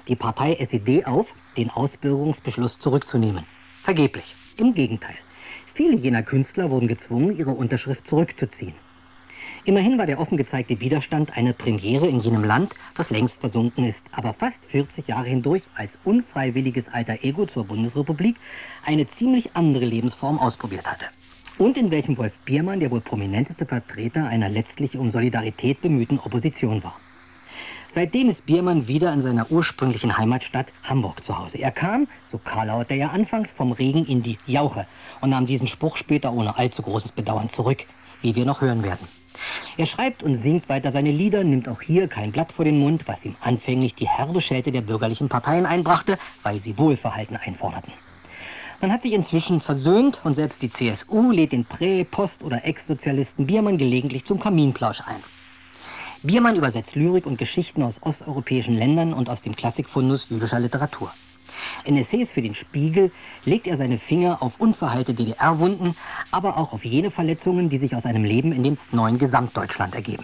die Partei SED auf, den Ausbürgerungsbeschluss zurückzunehmen. Vergeblich. Im Gegenteil. Viele jener Künstler wurden gezwungen, ihre Unterschrift zurückzuziehen. Immerhin war der offen gezeigte Widerstand eine Premiere in jenem Land, das längst versunken ist, aber fast 40 Jahre hindurch als unfreiwilliges Alter Ego zur Bundesrepublik eine ziemlich andere Lebensform ausprobiert hatte. Und in welchem Wolf Biermann der wohl prominenteste Vertreter einer letztlich um Solidarität bemühten Opposition war. Seitdem ist Biermann wieder in seiner ursprünglichen Heimatstadt Hamburg zu Hause. Er kam, so karlaut er ja anfangs, vom Regen in die Jauche und nahm diesen Spruch später ohne allzu großes Bedauern zurück, wie wir noch hören werden. Er schreibt und singt weiter seine Lieder, nimmt auch hier kein Blatt vor den Mund, was ihm anfänglich die herbe Schelte der bürgerlichen Parteien einbrachte, weil sie Wohlverhalten einforderten. Man hat sich inzwischen versöhnt und selbst die CSU lädt den Prä-, Post- oder Ex-Sozialisten Biermann gelegentlich zum Kaminplausch ein. Biermann übersetzt Lyrik und Geschichten aus osteuropäischen Ländern und aus dem Klassikfundus jüdischer Literatur. In Essays für den Spiegel legt er seine Finger auf unverheilte DDR-Wunden, aber auch auf jene Verletzungen, die sich aus einem Leben in dem neuen Gesamtdeutschland ergeben.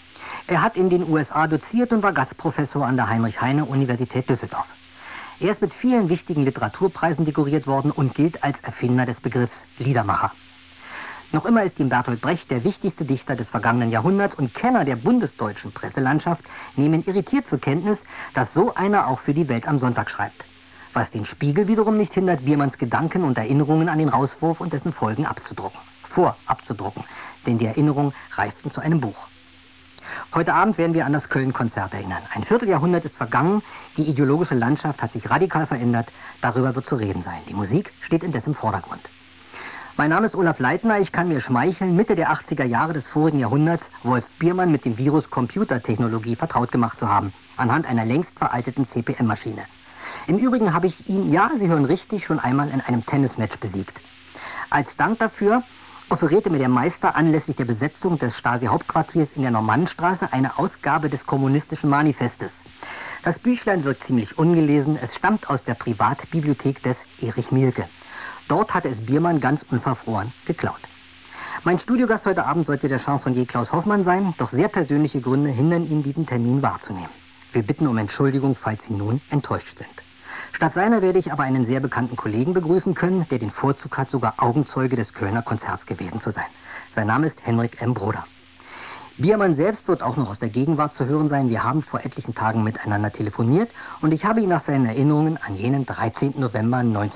Er hat in den USA doziert und war Gastprofessor an der Heinrich-Heine-Universität Düsseldorf. Er ist mit vielen wichtigen Literaturpreisen dekoriert worden und gilt als Erfinder des Begriffs Liedermacher. Noch immer ist ihm Bertolt Brecht der wichtigste Dichter des vergangenen Jahrhunderts und Kenner der bundesdeutschen Presselandschaft nehmen irritiert zur Kenntnis, dass so einer auch für die Welt am Sonntag schreibt. Was den Spiegel wiederum nicht hindert, Biermanns Gedanken und Erinnerungen an den Rauswurf und dessen Folgen abzudrucken. Vorabzudrucken, denn die Erinnerungen reiften zu einem Buch. Heute Abend werden wir an das Köln-Konzert erinnern. Ein Vierteljahrhundert ist vergangen, die ideologische Landschaft hat sich radikal verändert, darüber wird zu reden sein. Die Musik steht indes im Vordergrund. Mein Name ist Olaf Leitner, ich kann mir schmeicheln, Mitte der 80er Jahre des vorigen Jahrhunderts Wolf Biermann mit dem Virus Computertechnologie vertraut gemacht zu haben, anhand einer längst veralteten CPM-Maschine. Im Übrigen habe ich ihn, ja, Sie hören richtig, schon einmal in einem Tennismatch besiegt. Als Dank dafür offerierte mir der Meister anlässlich der Besetzung des Stasi-Hauptquartiers in der Normannenstraße eine Ausgabe des Kommunistischen Manifestes. Das Büchlein wirkt ziemlich ungelesen, es stammt aus der Privatbibliothek des Erich Mielke. Dort hatte es Biermann ganz unverfroren geklaut. Mein Studiogast heute Abend sollte der Chansonnier Klaus Hoffmann sein, doch sehr persönliche Gründe hindern ihn, diesen Termin wahrzunehmen. Wir bitten um Entschuldigung, falls Sie nun enttäuscht sind. Statt seiner werde ich aber einen sehr bekannten Kollegen begrüßen können, der den Vorzug hat, sogar Augenzeuge des Kölner Konzerts gewesen zu sein. Sein Name ist Henrik M. Broder. Biermann selbst wird auch noch aus der Gegenwart zu hören sein. Wir haben vor etlichen Tagen miteinander telefoniert und ich habe ihn nach seinen Erinnerungen an jenen 13. November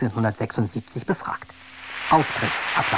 1976 befragt. Auftrittsapplaus.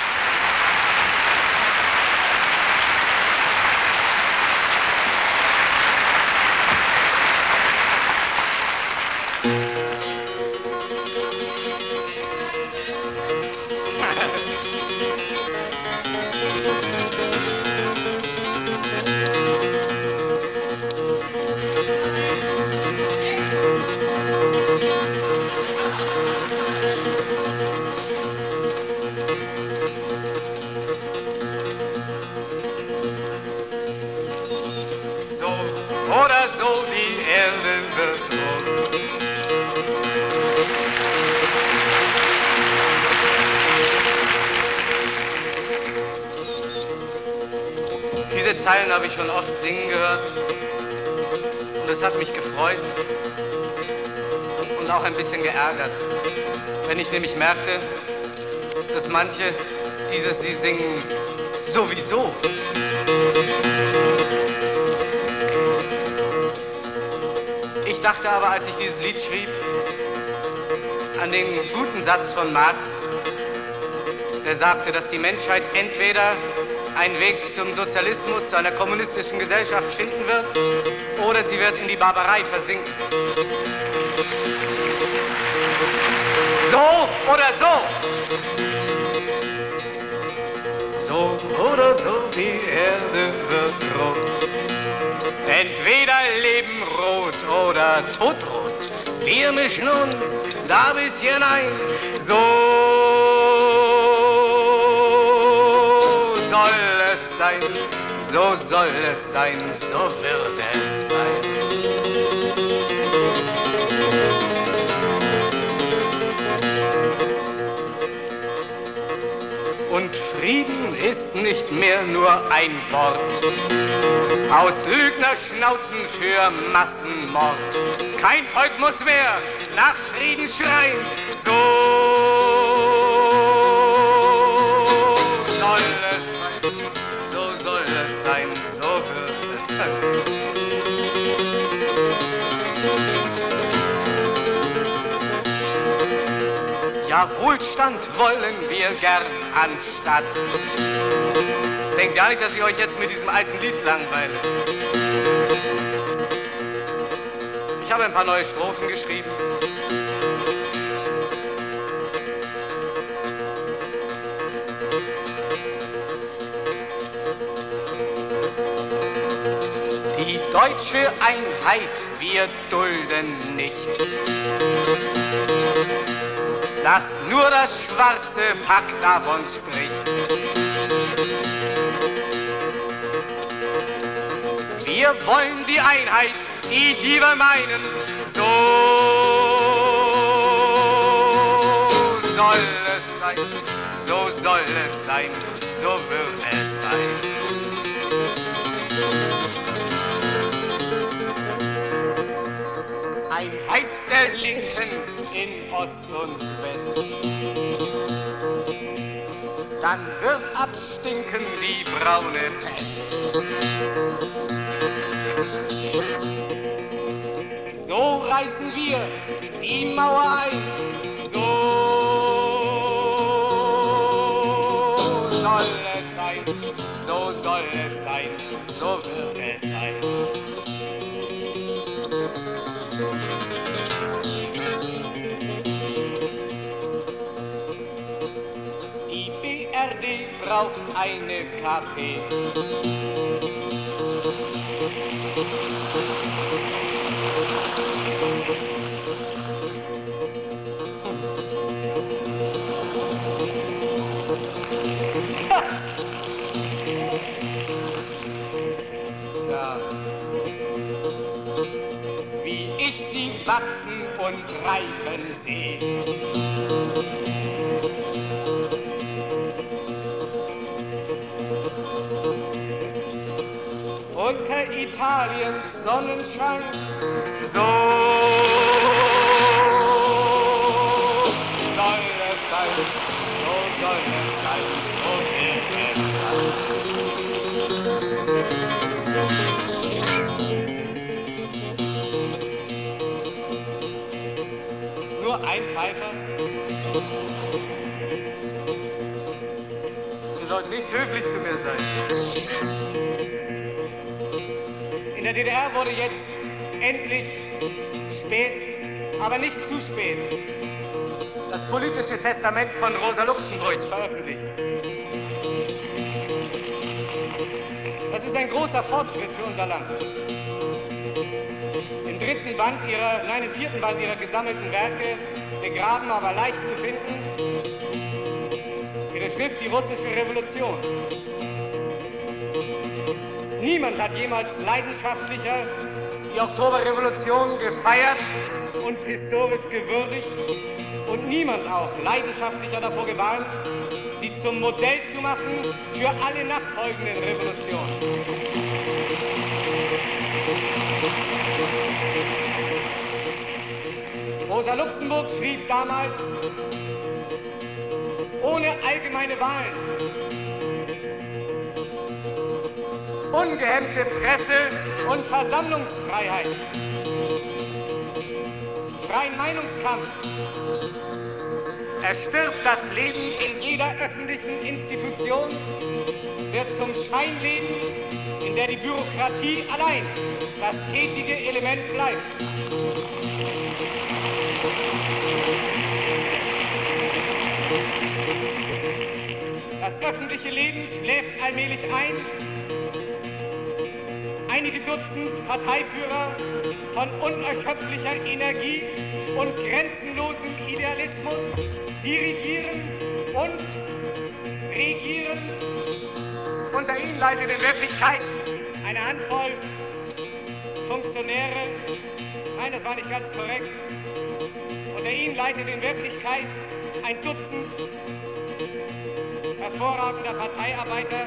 Diese Zeilen habe ich schon oft singen gehört und es hat mich gefreut und auch ein bisschen geärgert, wenn ich nämlich merkte, dass manche sie singen sowieso. Ich dachte aber, als ich dieses Lied schrieb, an den guten Satz von Marx, der sagte, dass die Menschheit entweder einen Weg zum Sozialismus, zu einer kommunistischen Gesellschaft finden wird, oder sie wird in die Barbarei versinken. So oder so. So oder so, die Erde wird rot. Entweder Leben rot oder Todrot. Wir mischen uns da bis hinein. So soll es sein, so soll es sein, so wird es sein. Und Frieden ist nicht mehr nur ein Wort aus Lügnerschnauzen für Massenmord. Kein Volk muss mehr nach Frieden schreien. So soll es sein, so soll es sein, so wird es sein. Ja, Wohlstand wollen wir gern anstatt. Denkt ja nicht, dass ich euch jetzt mit diesem alten Lied langweile. Ich habe ein paar neue Strophen geschrieben. Die deutsche Einheit wir dulden nicht, dass nur das schwarze Pack davon spricht. Wir wollen die Einheit, die wir meinen, so soll es sein, so soll es sein, so wird es sein. Einheit der Linken in Ost und West, dann wird abstinken die braune Pest. So reißen wir die Mauer ein, so soll es sein, so soll es sein, so wird es sein. Die BRD braucht eine KP. Ja. Wie ich sie wachsen und reifen sehe. Unter Italiens Sonnenschein, so soll es sein, so soll es sein, so wird es sein. Nur ein Pfeifer. Ihr sollt nicht höflich zu mir sein. In der DDR wurde jetzt endlich spät, aber nicht zu spät, das politische Testament von Rosa Luxemburg veröffentlicht. Das ist ein großer Fortschritt für unser Land. Im vierten Band ihrer gesammelten Werke, begraben, aber leicht zu finden, ihre Schrift Die russische Revolution. Niemand hat jemals leidenschaftlicher die Oktoberrevolution gefeiert und historisch gewürdigt und niemand auch leidenschaftlicher davor gewarnt, sie zum Modell zu machen für alle nachfolgenden Revolutionen. Rosa Luxemburg schrieb damals, ohne allgemeine Wahlen, ungehemmte Presse- und Versammlungsfreiheit, freien Meinungskampf, erstirbt das Leben in jeder öffentlichen Institution, wird zum Scheinleben, in der die Bürokratie allein das tätige Element bleibt. Das öffentliche Leben schläft allmählich ein. Einige Dutzend Parteiführer von unerschöpflicher Energie und grenzenlosem Idealismus dirigieren und regieren. Unter ihnen leitet in Wirklichkeit eine Handvoll Funktionäre. Nein, das war nicht ganz korrekt. Unter ihnen leitet in Wirklichkeit ein Dutzend hervorragender Parteiarbeiter.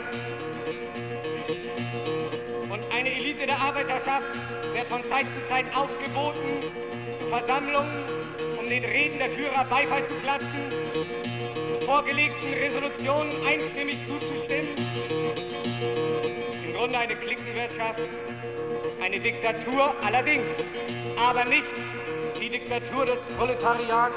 Und eine Elite der Arbeiterschaft wird von Zeit zu Zeit aufgeboten Versammlungen, um den Reden der Führer Beifall zu klatschen, vorgelegten Resolutionen einstimmig zuzustimmen. Im Grunde eine Cliquenwirtschaft, eine Diktatur allerdings, aber nicht die Diktatur des Proletariats,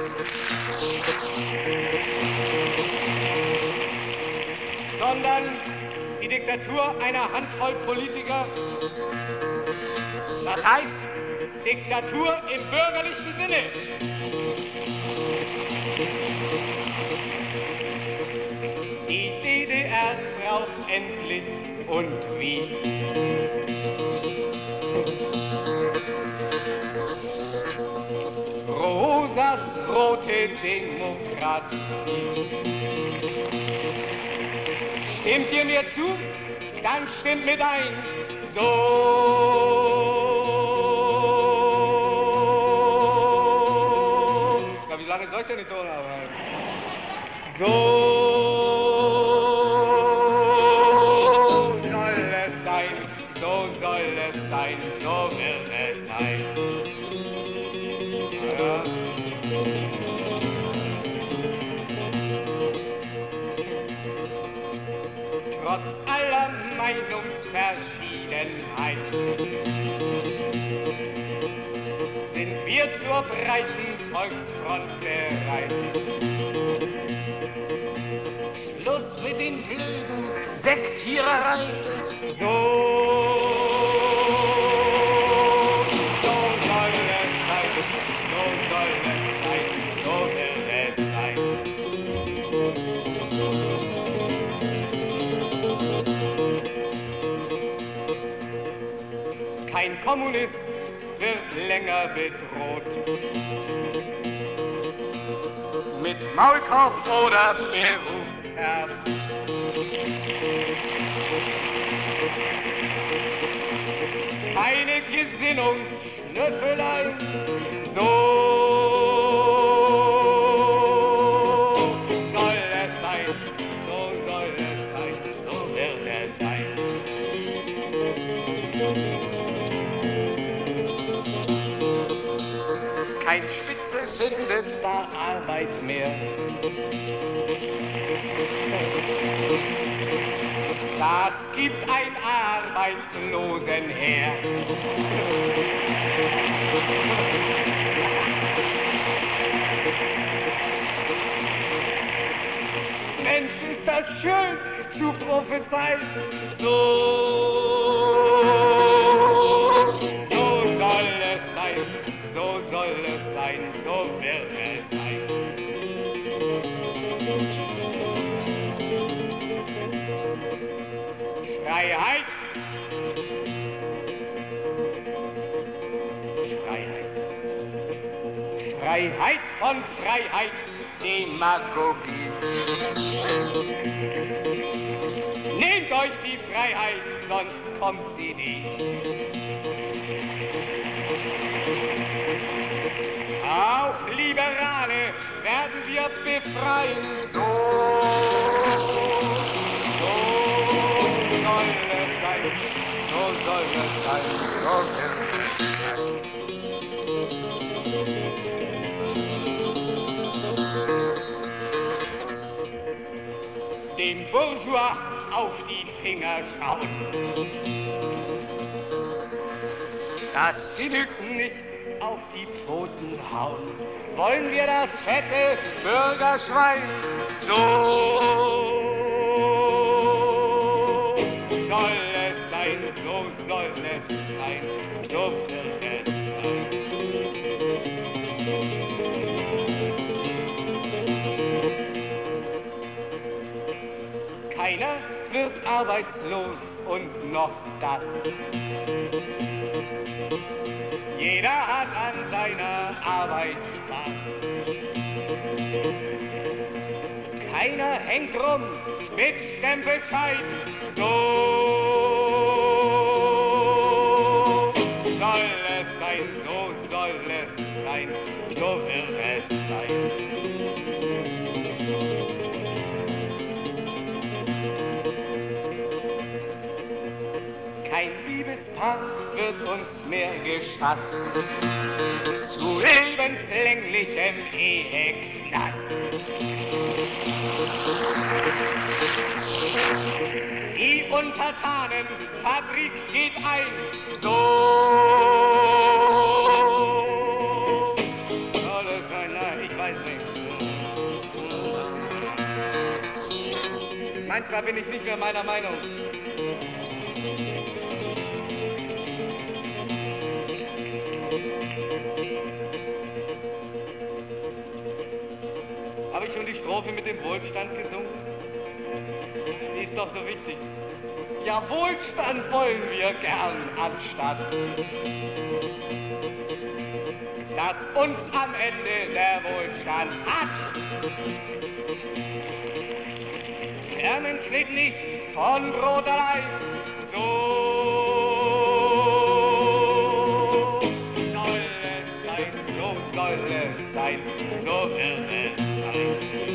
sondern die Diktatur einer Handvoll Politiker. Das heißt, Diktatur im bürgerlichen Sinne. Die DDR braucht endlich und wie. Rosas rote Demokratie. Stimmt ihr mir zu? Dann stimmt mit ein. So. Ja, wie lange soll ich denn den Ton arbeiten? So soll es sein, so soll es sein, so wird es sein. Ja. Trotz aller Meinungsverschiedenheit sind wir zur breiten Volksfront bereit. Schluss mit den wilden Sektiererei. So soll es sein, so soll es sein, so wird es sein. Kein Kommunist wird länger bedroht. Mit Maulkorb oder Berufsverbot. Keine Gesinnungsschnüffelei. So soll es sein, so soll es sein, so wird es sein. Kein Spitzel findet da Arbeit mehr. Das gibt ein Arbeitslosenheer. Mensch, ist das schön zu prophezeien. So soll es sein, so soll es sein, so wird es sein. Freiheit, Freiheit, Freiheit von Freiheitsdemagogie. Nehmt euch die Freiheit, sonst kommt sie nie. Auch Liberale werden wir befreien. So soll es sein, so soll es sein, so wird es sein. Den Bourgeois auf die Finger schauen. Das genügt nicht, auf die Pfoten hauen. Wollen wir das fette Bürgerschwein? So soll es sein, so soll es sein, so wird es sein. Keiner wird arbeitslos und noch das. Jeder hat an seiner Arbeit Spaß. Keiner hängt rum mit Stempelschein. So soll es sein, so soll es sein, so wird es sein. Kein Liebespaar wird uns mehr geschasst. Zu hinlänglichem Eheknast. Die Untertanenfabrik geht ein, so soll es sein, nein, ich weiß nicht. Manchmal bin ich nicht mehr meiner Meinung. Habe ich schon die Strophe mit dem Wohlstand gesungen? Die ist doch so wichtig. Ja, Wohlstand wollen wir gern anstatt, dass uns am Ende der Wohlstand hat. Der Mensch lebt nicht von Brot allein, so soll es sein, so soll es sein, so wird es sein.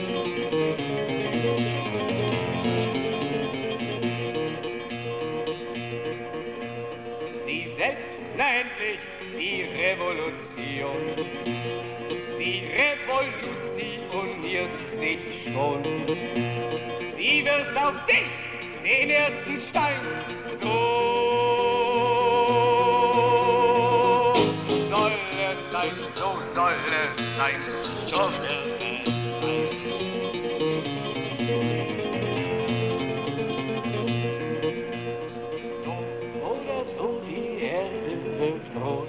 Sie setzt endlich die Revolution, sie revolutioniert sich schon. Sie wirft auf sich den ersten Stein, so soll es sein, so soll es sein, so wird es sein. So oder so, die Erde wird rot.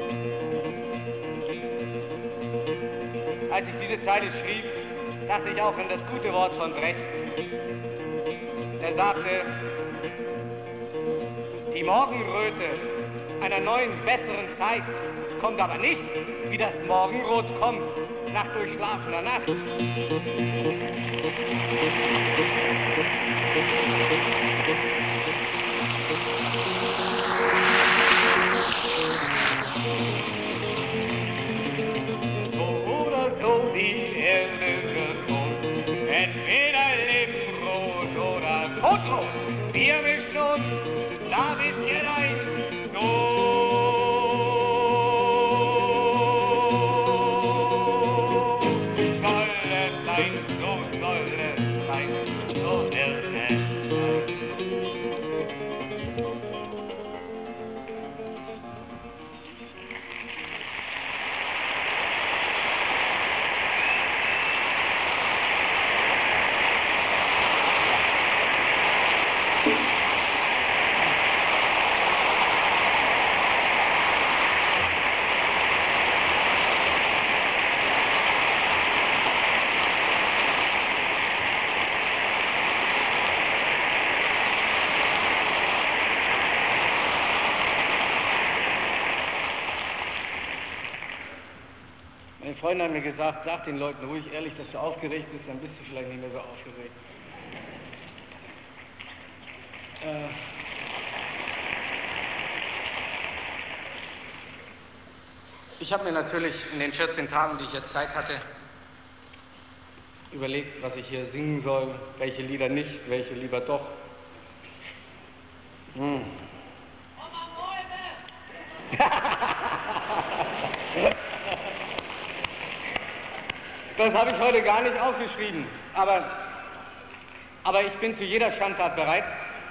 Als ich diese Zeile schrieb, dachte ich auch an das gute Wort von Brecht. Er sagte, die Morgenröte einer neuen, besseren Zeit kommt aber nicht, wie das Morgenrot kommt nach durchschlafener Nacht. So oder so, die Erde wird rot, entweder Lebenbrot oder Totrot. Wir mischen uns da bisschen ein, so soll es sein, so soll es sein, so wird es sein. Meine Freunde haben mir gesagt, sag den Leuten ruhig ehrlich, dass du aufgeregt bist, dann bist du vielleicht nicht mehr so aufgeregt. Ich habe mir natürlich in den 14 Tagen, die ich jetzt Zeit hatte, überlegt, was ich hier singen soll, welche Lieder nicht, welche lieber doch. Das habe ich heute gar nicht aufgeschrieben, aber ich bin zu jeder Schandtat bereit.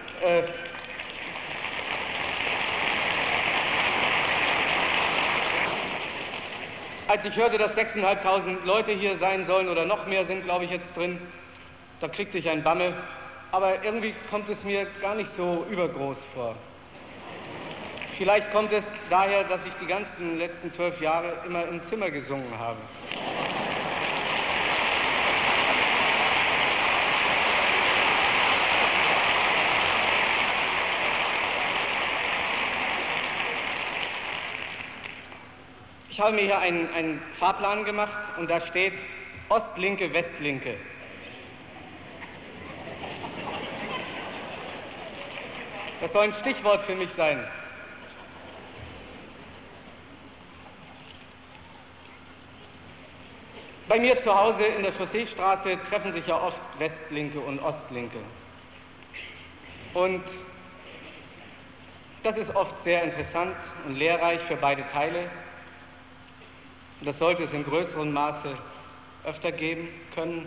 Als ich hörte, dass 6.500 Leute hier sein sollen oder noch mehr sind, glaube ich, jetzt drin, da kriegte ich ein Bammel. Aber irgendwie kommt es mir gar nicht so übergroß vor. Vielleicht kommt es daher, dass ich die ganzen letzten 12 Jahre immer im Zimmer gesungen habe. Ich habe mir hier einen Fahrplan gemacht und da steht Ostlinke, Westlinke. Das soll ein Stichwort für mich sein. Bei mir zu Hause in der Chausseestraße treffen sich ja oft Westlinke und Ostlinke. Und das ist oft sehr interessant und lehrreich für beide Teile. Und das sollte es in größerem Maße öfter geben können.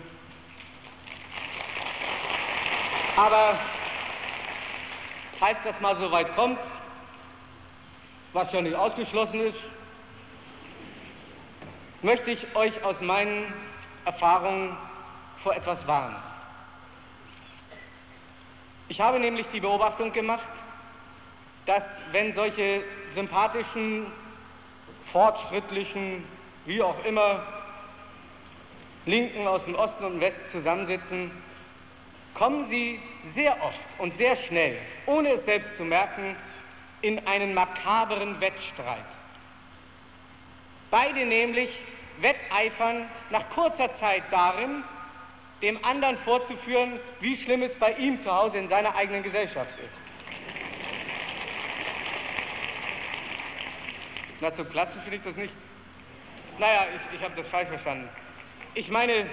Aber falls das mal so weit kommt, was ja nicht ausgeschlossen ist, möchte ich euch aus meinen Erfahrungen vor etwas warnen. Ich habe nämlich die Beobachtung gemacht, dass wenn solche sympathischen, fortschrittlichen, wie auch immer, Linken aus dem Osten und Westen zusammensitzen, kommen sie sehr oft und sehr schnell, ohne es selbst zu merken, in einen makaberen Wettstreit. Beide nämlich wetteifern nach kurzer Zeit darin, dem anderen vorzuführen, wie schlimm es bei ihm zu Hause in seiner eigenen Gesellschaft ist. Na, zum Klatschen finde ich das nicht. Naja, ich habe das falsch verstanden. Ich meine,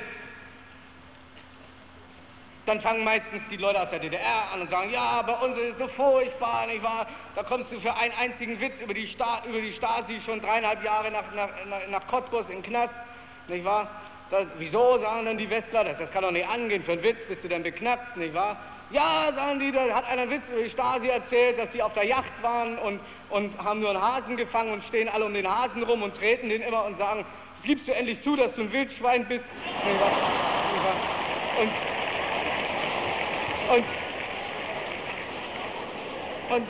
dann fangen meistens die Leute aus der DDR an und sagen, ja, bei uns ist es so furchtbar, nicht wahr? Da kommst du für einen einzigen Witz über die Stasi schon 3,5 Jahre nach Cottbus in den Knast, nicht wahr? Wieso, sagen dann die Westler, das kann doch nicht angehen, für einen Witz bist du dann beknackt, nicht wahr? Ja, sagen die, da hat einer einen Witz über die Stasi erzählt, dass die auf der Yacht waren und haben nur einen Hasen gefangen und stehen alle um den Hasen rum und treten den immer und sagen, das gibst du endlich zu, dass du ein Wildschwein bist, nicht wahr? Nicht wahr? Und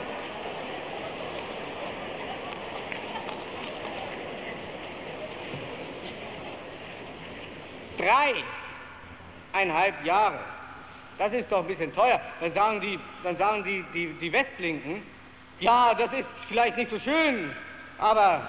3,5 Jahre, das ist doch ein bisschen teuer. Dann sagen die Westlinken, ja, das ist vielleicht nicht so schön, aber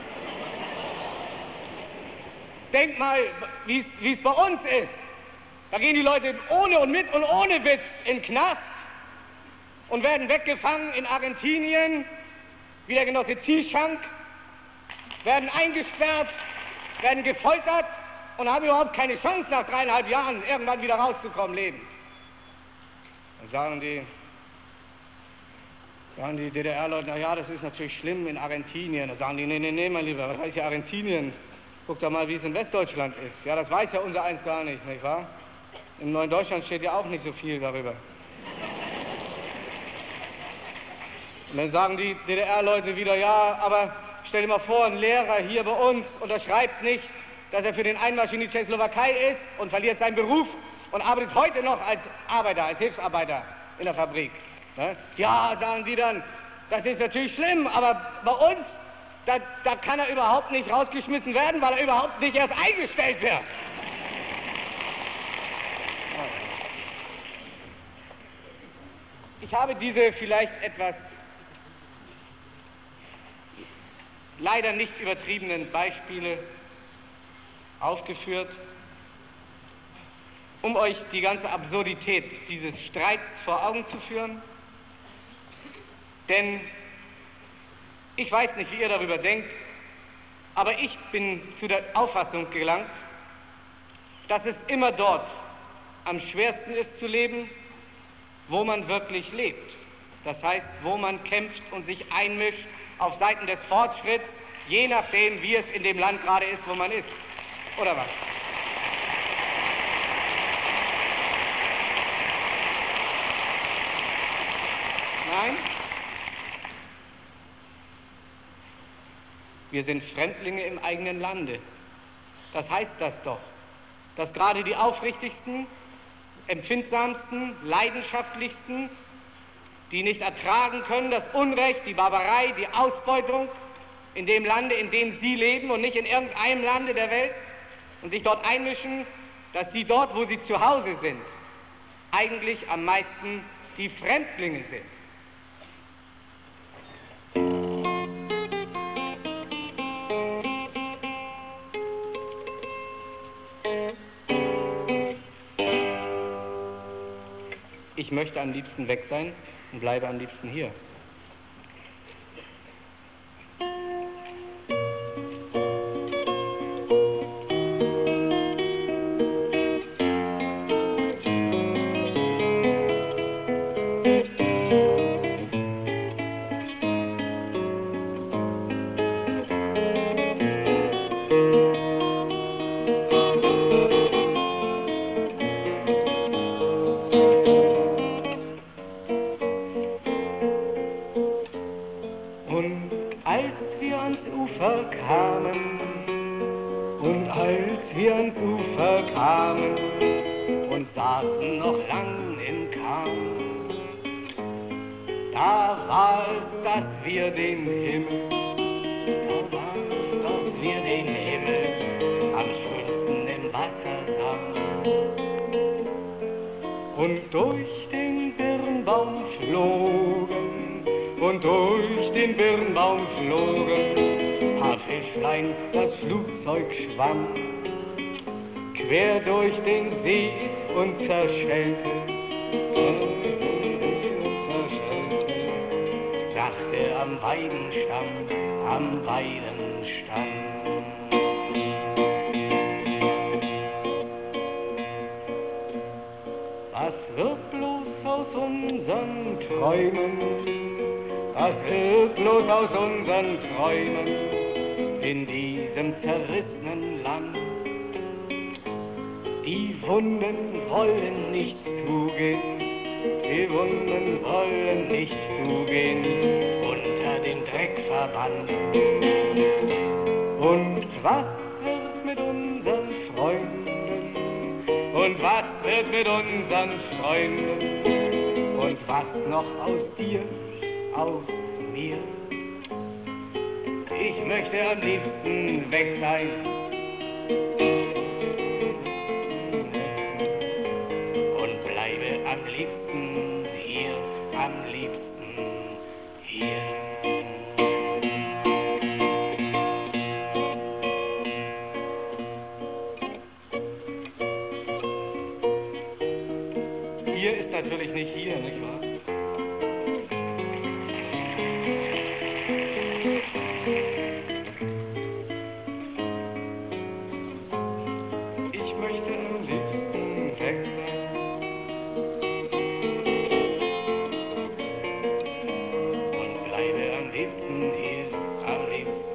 denk mal, wie es bei uns ist. Da gehen die Leute ohne und mit und ohne Witz in den Knast und werden weggefangen in Argentinien, wie der Genosse Zieschank, werden eingesperrt, werden gefoltert und haben überhaupt keine Chance, nach 3,5 Jahren irgendwann wieder rauszukommen, lebend. Dann sagen die DDR-Leute, na ja, das ist natürlich schlimm in Argentinien. Dann sagen die, nee, mein Lieber, was heißt hier Argentinien? Guck doch mal, wie es in Westdeutschland ist. Ja, das weiß ja unser eins gar nicht, nicht wahr? Im neuen Deutschland steht ja auch nicht so viel darüber. Und dann sagen die DDR-Leute wieder, ja, aber stell dir mal vor, ein Lehrer hier bei uns unterschreibt nicht, dass er für den Einmarsch in die Tschechoslowakei ist und verliert seinen Beruf und arbeitet heute noch als Arbeiter, als Hilfsarbeiter in der Fabrik. Ne? Ja, sagen die dann, das ist natürlich schlimm, aber bei uns, da kann er überhaupt nicht rausgeschmissen werden, weil er überhaupt nicht erst eingestellt wird. Ich habe diese vielleicht etwas leider nicht übertriebenen Beispiele aufgeführt, um euch die ganze Absurdität dieses Streits vor Augen zu führen. Denn ich weiß nicht, wie ihr darüber denkt, aber ich bin zu der Auffassung gelangt, dass es immer dort am schwersten ist zu leben, wo man wirklich lebt. Das heißt, wo man kämpft und sich einmischt auf Seiten des Fortschritts, je nachdem, wie es in dem Land gerade ist, wo man ist. Oder was? Nein? Wir sind Fremdlinge im eigenen Lande. Das heißt das doch, dass gerade die aufrichtigsten, empfindsamsten, leidenschaftlichsten, die nicht ertragen können, das Unrecht, die Barbarei, die Ausbeutung in dem Lande, in dem sie leben und nicht in irgendeinem Lande der Welt und sich dort einmischen, dass sie dort, wo sie zu Hause sind, eigentlich am meisten die Fremdlinge sind. Ich möchte am liebsten weg sein und bleibe am liebsten hier. kamen und als wir ans Ufer kamen und saßen noch lang im Kahn, da war es, dass wir den Himmel, am schönsten im Wasser sahen. Und durch den Birnbaum flogen, und durch den Birnbaum flogen, paar Fischlein, das Flugzeug schwamm, quer durch den See und zerschellte, sachte am Weidenstamm, am Weidenstamm. Was wird bloß aus unseren Träumen? Was wird bloß aus unseren Träumen in diesem zerrissenen Land? Die Wunden wollen nicht zugehen, die Wunden wollen nicht zugehen unter den Dreckverband. Und was wird mit unseren Freunden? Und was wird mit unseren Freunden? Und was noch aus dir, aus mir? Ich möchte am liebsten weg sein. Und bleibe am liebsten hier, am liebsten hier. Hier ist natürlich nicht hier, nicht wahr? Ich möchte am liebsten weg sein. Und bleibe am liebsten hier, am liebsten.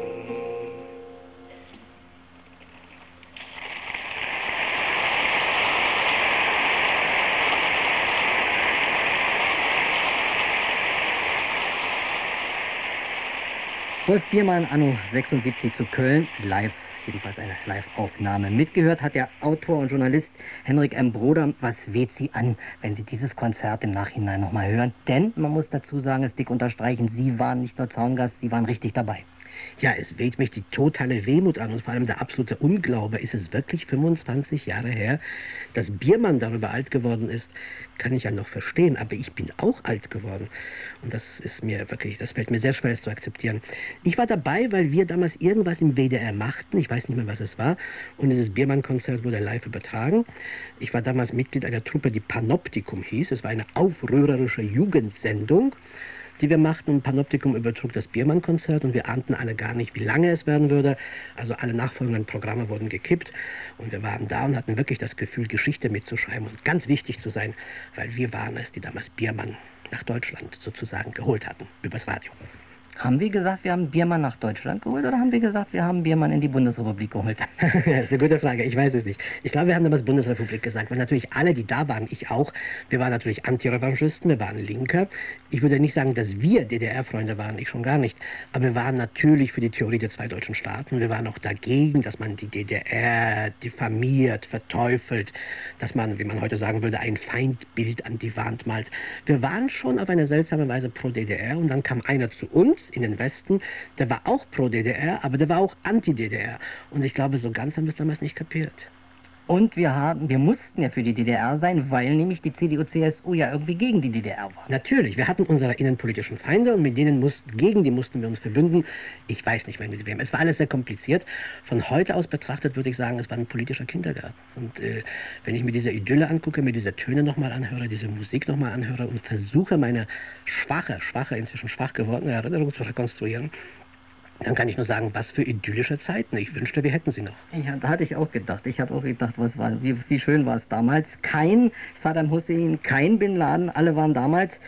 Wolf Biermann, anno 76 zu Köln, live, jedenfalls eine Live-Aufnahme. Mitgehört hat der Autor und Journalist Henrik M. Broder. Was weht Sie an, wenn Sie dieses Konzert im Nachhinein nochmal hören? Denn, man muss dazu sagen, es dick unterstreichen, Sie waren nicht nur Zaungast, Sie waren richtig dabei. Ja, es weht mich die totale Wehmut an und vor allem der absolute Unglaube. Ist es wirklich 25 Jahre her, dass Biermann darüber alt geworden ist? Kann ich ja noch verstehen, aber ich bin auch alt geworden. Und das ist mir wirklich, das fällt mir sehr schwer, es zu akzeptieren. Ich war dabei, weil wir damals irgendwas im WDR machten. Ich weiß nicht mehr, was es war. Und dieses Biermann-Konzert wurde live übertragen. Ich war damals Mitglied einer Truppe, die Panoptikum hieß. Es war eine aufrührerische Jugendsendung, die wir machten. Und Panoptikum übertrug das Biermann-Konzert und wir ahnten alle gar nicht, wie lange es werden würde. Also alle nachfolgenden Programme wurden gekippt und wir waren da und hatten wirklich das Gefühl, Geschichte mitzuschreiben und ganz wichtig zu sein, weil wir waren es, die damals Biermann nach Deutschland sozusagen geholt hatten, übers Radio. Haben wir gesagt, wir haben Biermann nach Deutschland geholt oder haben wir gesagt, wir haben Biermann in die Bundesrepublik geholt? Das ist eine gute Frage, ich weiß es nicht. Ich glaube, wir haben damals Bundesrepublik gesagt, weil natürlich alle, die da waren, ich auch, wir waren natürlich Antirevanchisten, wir waren Linker. Ich würde nicht sagen, dass wir DDR-Freunde waren, ich schon gar nicht. Aber wir waren natürlich für die Theorie der zwei deutschen Staaten. Wir waren auch dagegen, dass man die DDR diffamiert, verteufelt, dass man, wie man heute sagen würde, ein Feindbild an die Wand malt. Wir waren schon auf eine seltsame Weise pro DDR und dann kam einer zu uns in den Westen, der war auch pro DDR, aber der war auch anti-DDR. Und ich glaube, so ganz haben wir es damals nicht kapiert. Und wir mussten ja für die DDR sein, weil nämlich die CDU-CSU ja irgendwie gegen die DDR war. Natürlich, wir hatten unsere innenpolitischen Feinde und mit denen gegen die mussten wir uns verbünden. Ich weiß nicht, mit wem. Es war alles sehr kompliziert. Von heute aus betrachtet würde ich sagen, es war ein politischer Kindergarten. Und wenn ich mir diese Idylle angucke, mir diese Töne nochmal anhöre, diese Musik nochmal anhöre und versuche, meine inzwischen schwach gewordene Erinnerung zu rekonstruieren, dann kann ich nur sagen, was für idyllische Zeiten. Ich wünschte, wir hätten sie noch. Ja, da hatte ich auch gedacht. Ich habe auch gedacht, wie schön war es damals. Kein Saddam Hussein, kein Bin Laden, alle waren damals.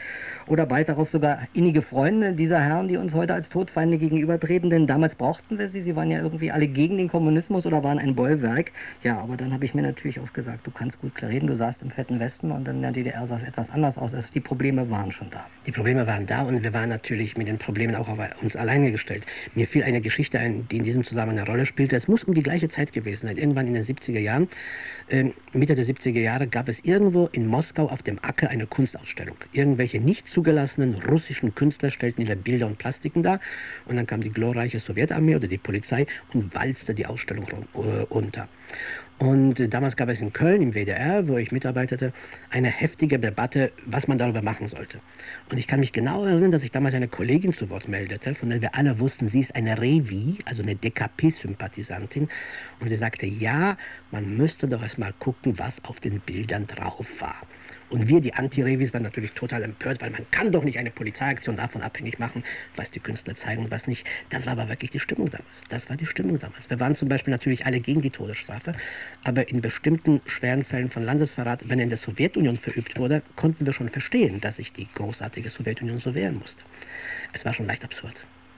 oder bald darauf sogar innige Freunde dieser Herren, die uns heute als Todfeinde gegenübertreten, denn damals brauchten wir sie. Sie waren ja irgendwie alle gegen den Kommunismus oder waren ein Bollwerk. Ja, aber dann habe ich mir natürlich auch gesagt, du kannst gut reden, du saßt im fetten Westen und in der DDR sah es etwas anders aus. Also die Probleme waren schon da. Die Probleme waren da und wir waren natürlich mit den Problemen auch auf uns alleine gestellt. Mir fiel eine Geschichte ein, die in diesem Zusammenhang eine Rolle spielte. Es muss um die gleiche Zeit gewesen sein, irgendwann in den 70er Jahren. Mitte der 70er Jahre gab es irgendwo in Moskau auf dem Acker eine Kunstausstellung. Irgendwelche nicht zugelassenen russischen Künstler stellten ihre Bilder und Plastiken dar und dann kam die glorreiche Sowjetarmee oder die Polizei und walzte die Ausstellung unter. Und damals gab es in Köln im WDR, wo ich mitarbeitete, eine heftige Debatte, was man darüber machen sollte. Und ich kann mich genau erinnern, dass ich damals eine Kollegin zu Wort meldete, von der wir alle wussten, sie ist eine Revi, also eine DKP-Sympathisantin. Und sie sagte, ja, man müsste doch erst mal gucken, was auf den Bildern drauf war. Und wir, die Anti-Revis, waren natürlich total empört, weil man kann doch nicht eine Polizeiaktion davon abhängig machen, was die Künstler zeigen und was nicht. Das war aber wirklich die Stimmung damals. Das war die Stimmung damals. Wir waren zum Beispiel natürlich alle gegen die Todesstrafe, aber in bestimmten schweren Fällen von Landesverrat, wenn er in der Sowjetunion verübt wurde, konnten wir schon verstehen, dass sich die großartige Sowjetunion so wehren musste. Es war schon leicht absurd.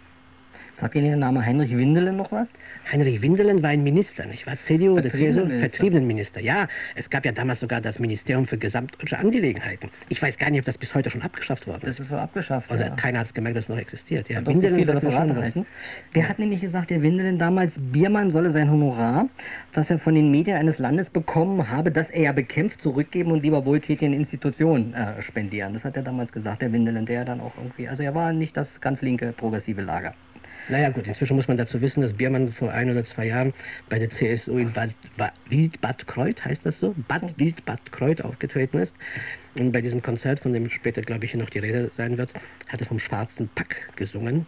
Sagt Ihnen der Name Heinrich Windelen noch was? Heinrich Windelen war ein Minister, nicht wahr? CDU oder CSU? Vertriebenenminister. Vertriebenenminister. Ja, es gab ja damals sogar das Ministerium für gesamtdeutsche Angelegenheiten. Ich weiß gar nicht, ob das bis heute schon abgeschafft worden ist. Das ist wohl abgeschafft. Oder ja. keiner hat es gemerkt, dass es noch existiert. Ja, Hat Windelen viele sagt mir schon Referate was. halten. Der hat nämlich gesagt, der Windelen damals, Biermann solle sein Honorar, das er von den Medien eines Landes bekommen habe, das er ja bekämpft, zurückgeben und lieber wohltätigen Institutionen spendieren. Das hat er damals gesagt, der Windelen, der dann auch irgendwie, also er war nicht das ganz linke, progressive Lager. Naja gut, inzwischen muss man dazu wissen, dass Biermann vor 1 oder 2 Jahren bei der CSU in Wildbad Kreuth, heißt das so? Bad Wildbad Kreuth aufgetreten ist. Und bei diesem Konzert, von dem später, glaube ich, hier noch die Rede sein wird, hat er vom schwarzen Pack gesungen,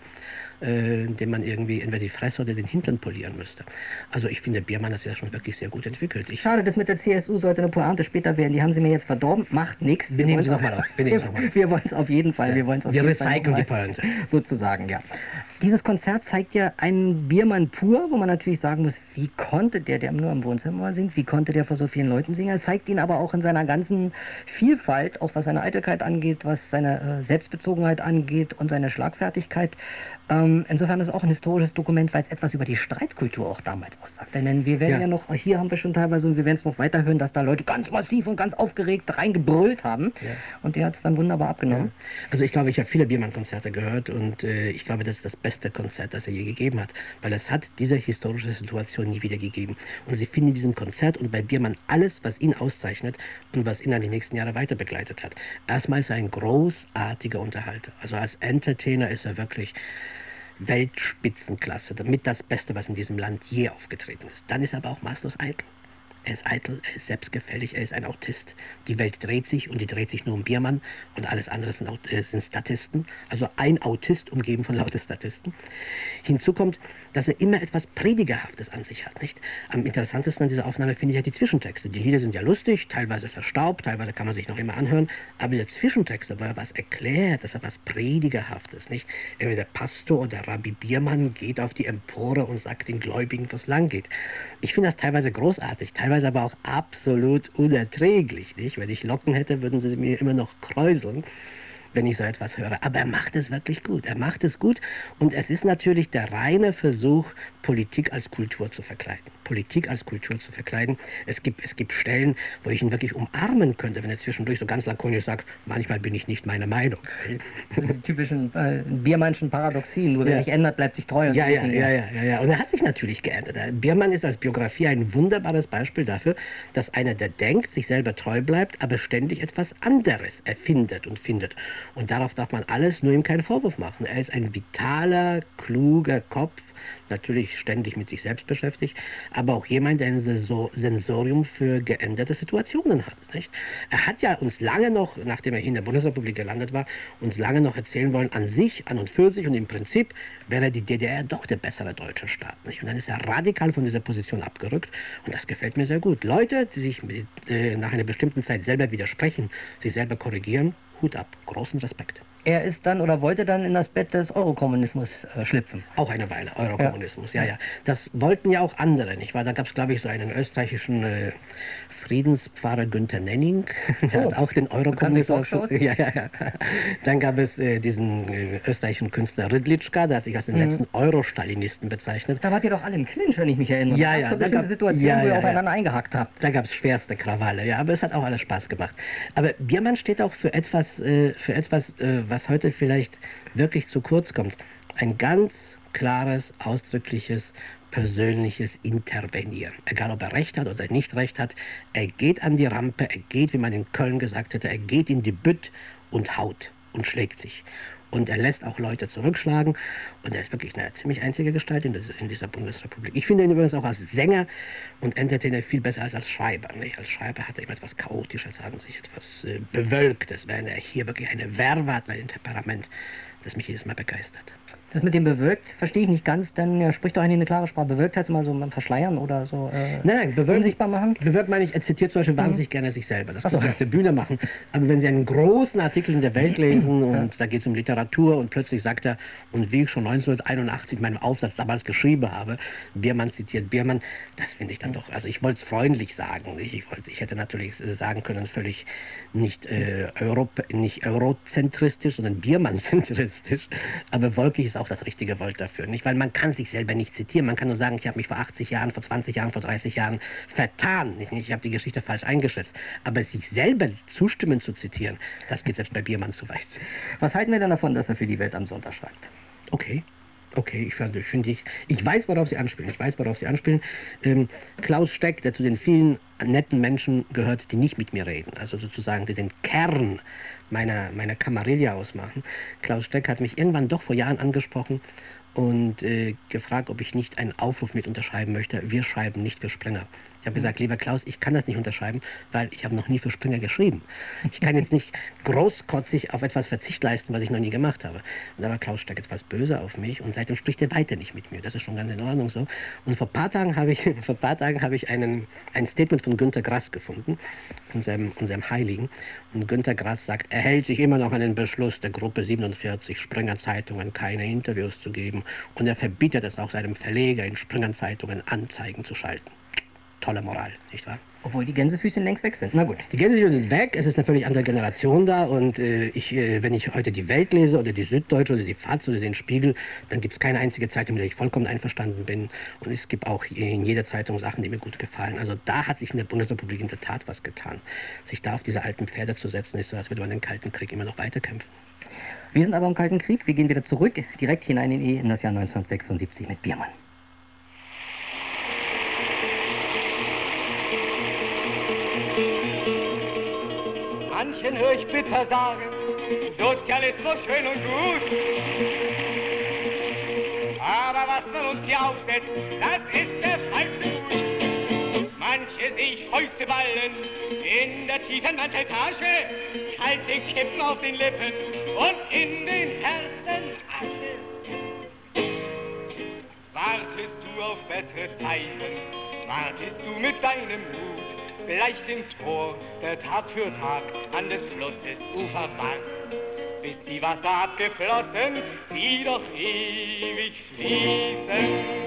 dem man irgendwie entweder die Fresse oder den Hintern polieren müsste. Also ich finde, Biermann hat sich das schon wirklich sehr gut entwickelt. Schade, das mit der CSU sollte eine Pointe später werden. Die haben sie mir jetzt verdorben. Macht nichts. Wir nehmen sie nochmal auf. Wir wollen es auf jeden Fall. Ja. Wir recyceln die Pointe. Sozusagen, ja. Dieses Konzert zeigt ja einen Biermann pur, wo man natürlich sagen muss, wie konnte der nur im Wohnzimmer singt, wie konnte der vor so vielen Leuten singen. Er zeigt ihn aber auch in seiner ganzen Vielfalt, auch was seine Eitelkeit angeht, was seine Selbstbezogenheit angeht und seine Schlagfertigkeit. Insofern ist es auch ein historisches Dokument, weil es etwas über die Streitkultur auch damals aussagt. Denn wir werden ja noch, hier haben wir schon teilweise, und wir werden es noch weiterhören, dass da Leute ganz massiv und ganz aufgeregt reingebrüllt haben. Ja. Und der hat es dann wunderbar abgenommen. Ja. Also ich glaube, ich habe viele Biermann-Konzerte gehört und ich glaube, das ist das beste Konzert, das er je gegeben hat. Weil es hat diese historische Situation nie wieder gegeben. Und Sie finden in diesem Konzert und bei Biermann alles, was ihn auszeichnet und was ihn dann die nächsten Jahre weiter begleitet hat. Erstmal ist er ein großartiger Unterhalter. Also als Entertainer ist er wirklich Weltspitzenklasse, damit das Beste, was in diesem Land je aufgetreten ist. Dann ist er aber auch maßlos eitel. Er ist eitel, er ist selbstgefällig, er ist ein Autist. Die Welt dreht sich und die dreht sich nur um Biermann und alles andere sind Statisten. Also ein Autist umgeben von lauter Statisten. Hinzu kommt, dass er immer etwas Predigerhaftes an sich hat. Nicht? Am interessantesten an dieser Aufnahme finde ich ja die Zwischentexte. Die Lieder sind ja lustig, teilweise verstaubt, teilweise kann man sich noch immer anhören. Aber die Zwischentexte, wo er was erklärt, dass er was Predigerhaftes, nicht? Der Pastor oder Rabbi Biermann geht auf die Empore und sagt den Gläubigen, wo es lang geht. Ich finde das teilweise großartig, teilweise aber auch absolut unerträglich. Nicht? Wenn ich Locken hätte, würden sie mir immer noch kräuseln, wenn ich so etwas höre. Aber er macht es wirklich gut. Er macht es gut und es ist natürlich der reine Versuch, Politik als Kultur zu verkleiden. Politik als Kultur zu verkleiden. Es gibt Stellen, wo ich ihn wirklich umarmen könnte, wenn er zwischendurch so ganz lakonisch sagt, manchmal bin ich nicht meiner Meinung. Die typischen Biermannschen Paradoxien, nur wer sich ändert, bleibt sich treu. Und ja. Und er hat sich natürlich geändert. Biermann ist als Biografie ein wunderbares Beispiel dafür, dass einer, der denkt, sich selber treu bleibt, aber ständig etwas anderes erfindet und findet. Und darauf darf man alles, nur ihm keinen Vorwurf machen. Er ist ein vitaler, kluger Kopf, natürlich ständig mit sich selbst beschäftigt, aber auch jemand, der ein Sensorium für geänderte Situationen hat. Nicht? Er hat ja uns lange noch, nachdem er hier in der Bundesrepublik gelandet war, uns lange noch erzählen wollen, an sich, an und für sich und im Prinzip wäre die DDR doch der bessere deutsche Staat. Nicht? Und dann ist er radikal von dieser Position abgerückt und das gefällt mir sehr gut. Leute, die sich nach einer bestimmten Zeit selber widersprechen, sich selber korrigieren, Hut ab, großen Respekt. Er ist dann oder wollte dann in das Bett des Eurokommunismus schlüpfen. Auch eine Weile, Eurokommunismus, ja. Das wollten ja auch andere, nicht wahr? Da gab es, glaube ich, so einen österreichischen Friedenspfarrer Günther Nenning, der hat auch den Eurokommunismus. Ja. Dann gab es diesen österreichischen Künstler Rydlitschka, der hat sich als den letzten Euro-Stalinisten bezeichnet. Da wart ihr doch alle im Clinch, wenn ich mich erinnere. Ja. So bestimmte Situationen, wo ihr aufeinander eingehackt habt. Da gab es schwerste Krawalle, ja, aber es hat auch alles Spaß gemacht. Aber Biermann steht auch für etwas, was heute vielleicht wirklich zu kurz kommt. Ein ganz klares, ausdrückliches, persönliches Intervenieren. Egal, ob er recht hat oder nicht recht hat, er geht an die Rampe, er geht, wie man in Köln gesagt hätte, er geht in die Bütt und haut und schlägt sich. Und er lässt auch Leute zurückschlagen. Und er ist wirklich eine ziemlich einzige Gestalt in dieser Bundesrepublik. Ich finde ihn übrigens auch als Sänger und Entertainer viel besser als Schreiber. Nicht? Als Schreiber hat er immer etwas Chaotisches an sich, etwas Bewölktes, während er hier wirklich eine Werbe hat, ein Temperament, das mich jedes Mal begeistert. Das mit dem bewölkt verstehe ich nicht ganz, denn er spricht doch eigentlich eine klare Sprache. Bewölkt heißt immer so verschleiern oder so nein, bewölkt, unsichtbar machen? Bewölkt meine ich, er zitiert zum Beispiel wahnsinnig gerne sich selber. Das kann er auf der Bühne machen. Aber wenn Sie einen großen Artikel in der Welt lesen und da geht es um Literatur und plötzlich sagt er, und wie ich schon 1981 in meinem Aufsatz damals geschrieben habe, Biermann zitiert Biermann, das finde ich dann doch, also ich wollte es freundlich sagen. Ich hätte natürlich sagen können, völlig nicht eurozentristisch, sondern Biermann-zentristisch. Aber wolkig ist auch das richtige Wort dafür, nicht? Weil man kann sich selber nicht zitieren. Man kann nur sagen, ich habe mich vor 80 Jahren, vor 20 Jahren, vor 30 Jahren vertan. Ich habe die Geschichte falsch eingeschätzt. Aber sich selber zustimmen zu zitieren, das geht selbst bei Biermann zu weit. Was halten wir denn davon, dass er für die Welt am Sonntag schreibt? Okay, ich weiß, worauf Sie anspielen. Klaus Steck, der zu den vielen netten Menschen gehört, die nicht mit mir reden, also sozusagen, die den Kern meiner Kamarilla ausmachen. Klaus Steck hat mich irgendwann doch vor Jahren angesprochen und gefragt, ob ich nicht einen Aufruf mit unterschreiben möchte. Wir schreiben nicht für Springer. Ich habe gesagt, lieber Klaus, ich kann das nicht unterschreiben, weil ich habe noch nie für Springer geschrieben. Ich kann jetzt nicht großkotzig auf etwas Verzicht leisten, was ich noch nie gemacht habe. Und da war Klaus Steck etwas böse auf mich und seitdem spricht er weiter nicht mit mir. Das ist schon ganz in Ordnung so. Und vor ein paar Tagen habe ich ein Statement von Günter Grass gefunden, unserem Heiligen. Und Günter Grass sagt, er hält sich immer noch an den Beschluss der Gruppe 47 Springer Zeitungen keine Interviews zu geben. Und er verbietet es auch seinem Verleger, in Springer Zeitungen Anzeigen zu schalten. Tolle Moral, nicht wahr? Obwohl die Gänsefüßchen längst weg sind. Na gut. Die Gänsefüßchen sind weg, es ist eine völlig andere Generation da und wenn ich heute die Welt lese oder die Süddeutsche oder die FAZ oder den Spiegel, dann gibt es keine einzige Zeitung, mit der ich vollkommen einverstanden bin und es gibt auch in jeder Zeitung Sachen, die mir gut gefallen. Also da hat sich in der Bundesrepublik in der Tat was getan. Sich da auf diese alten Pferde zu setzen, ist so, als würde man den Kalten Krieg immer noch weiterkämpfen. Wir sind aber im Kalten Krieg, wir gehen wieder zurück, direkt hinein in das Jahr 1976 mit Biermann. Manchen höre ich bitter sagen, Sozialismus schön und gut. Aber was man uns hier aufsetzt, das ist der falsche Mut. Manche sehe ich Fäuste ballen in der tiefen Manteltasche, kalte Kippen auf den Lippen und in den Herzen Asche. Wartest du auf bessere Zeiten, wartest du mit deinem Mut, gleich dem Tor, der Tag für Tag an des Flusses Ufer wankt, bis die Wasser abgeflossen, die doch ewig fließen.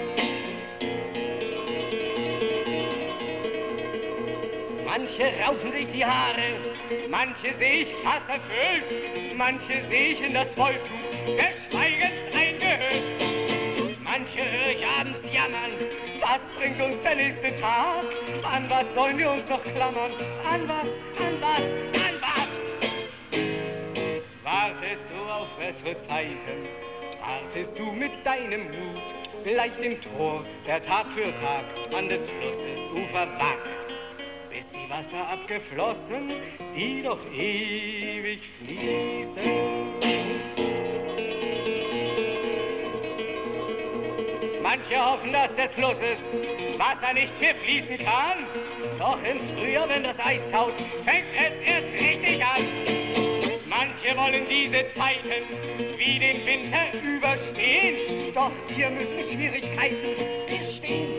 Manche raufen sich die Haare, manche sehe ich hasserfüllt, manche sehe ich in das Wolltuch des Schweigens eingehüllt. Manche höre ich abends jammern, was bringt uns der nächste Tag? An was sollen wir uns noch klammern? An was, an was, an was? Wartest du auf bessere Zeiten? Wartest du mit deinem Mut gleich dem Tor, der Tag für Tag an des Flusses Ufer wagt, bis die Wasser abgeflossen, die doch ewig fließen? Manche hoffen, dass des Flusses Wasser nicht mehr fließen kann. Doch im Frühjahr, wenn das Eis taut, fängt es erst richtig an. Manche wollen diese Zeiten wie den Winter überstehen. Doch wir müssen Schwierigkeiten bestehen.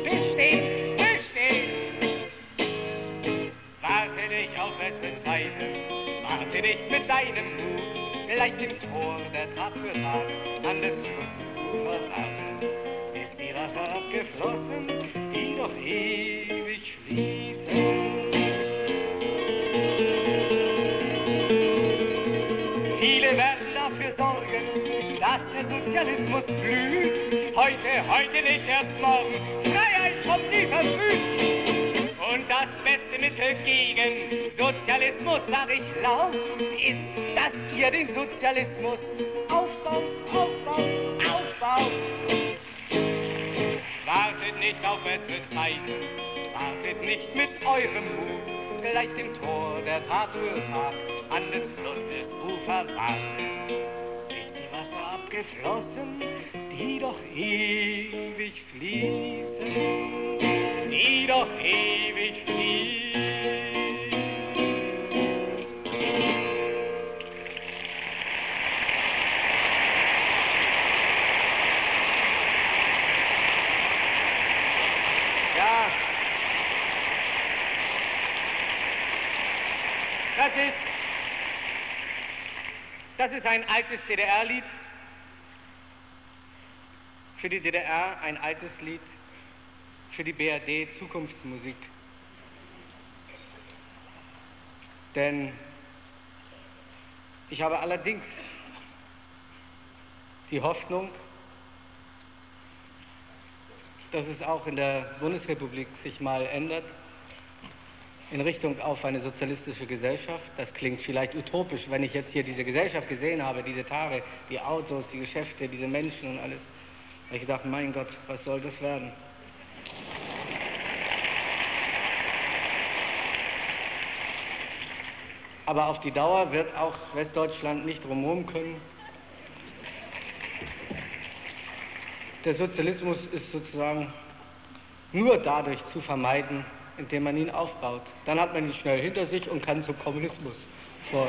Warte dich auf bessere Zeiten, warte nicht mit deinem Mut gleich dem Tor, der Tag für Tag an des Flusses Ufer warten, bis die Wasser abgeflossen, die noch ewig fließen. Viele werden dafür sorgen, dass der Sozialismus blüht. Heute nicht, erst morgen. Freiheit kommt nie verfrüht. Und das beste Mittel gegen Sozialismus, sag ich laut, ist, dass ihr den Sozialismus aufbaut. Wartet nicht auf bessere Zeiten, wartet nicht mit eurem Mut, gleich dem Tor, der Tag für Tag an des Flusses Ufer warten, bis die Wasser abgeflossen, die doch ewig fließen, die doch ewig fließen. Ja, das ist ein altes DDR-Lied. Für die DDR ein altes Lied, für die BRD Zukunftsmusik. Denn ich habe allerdings die Hoffnung, dass es auch in der Bundesrepublik sich mal ändert, in Richtung auf eine sozialistische Gesellschaft. Das klingt vielleicht utopisch, wenn ich jetzt hier diese Gesellschaft gesehen habe, diese Tage, die Autos, die Geschäfte, diese Menschen und alles. Da habe ich gedacht, mein Gott, was soll das werden? Aber auf die Dauer wird auch Westdeutschland nicht drumherum können. Der Sozialismus ist sozusagen nur dadurch zu vermeiden, indem man ihn aufbaut. Dann hat man ihn schnell hinter sich und kann zum Kommunismus vor.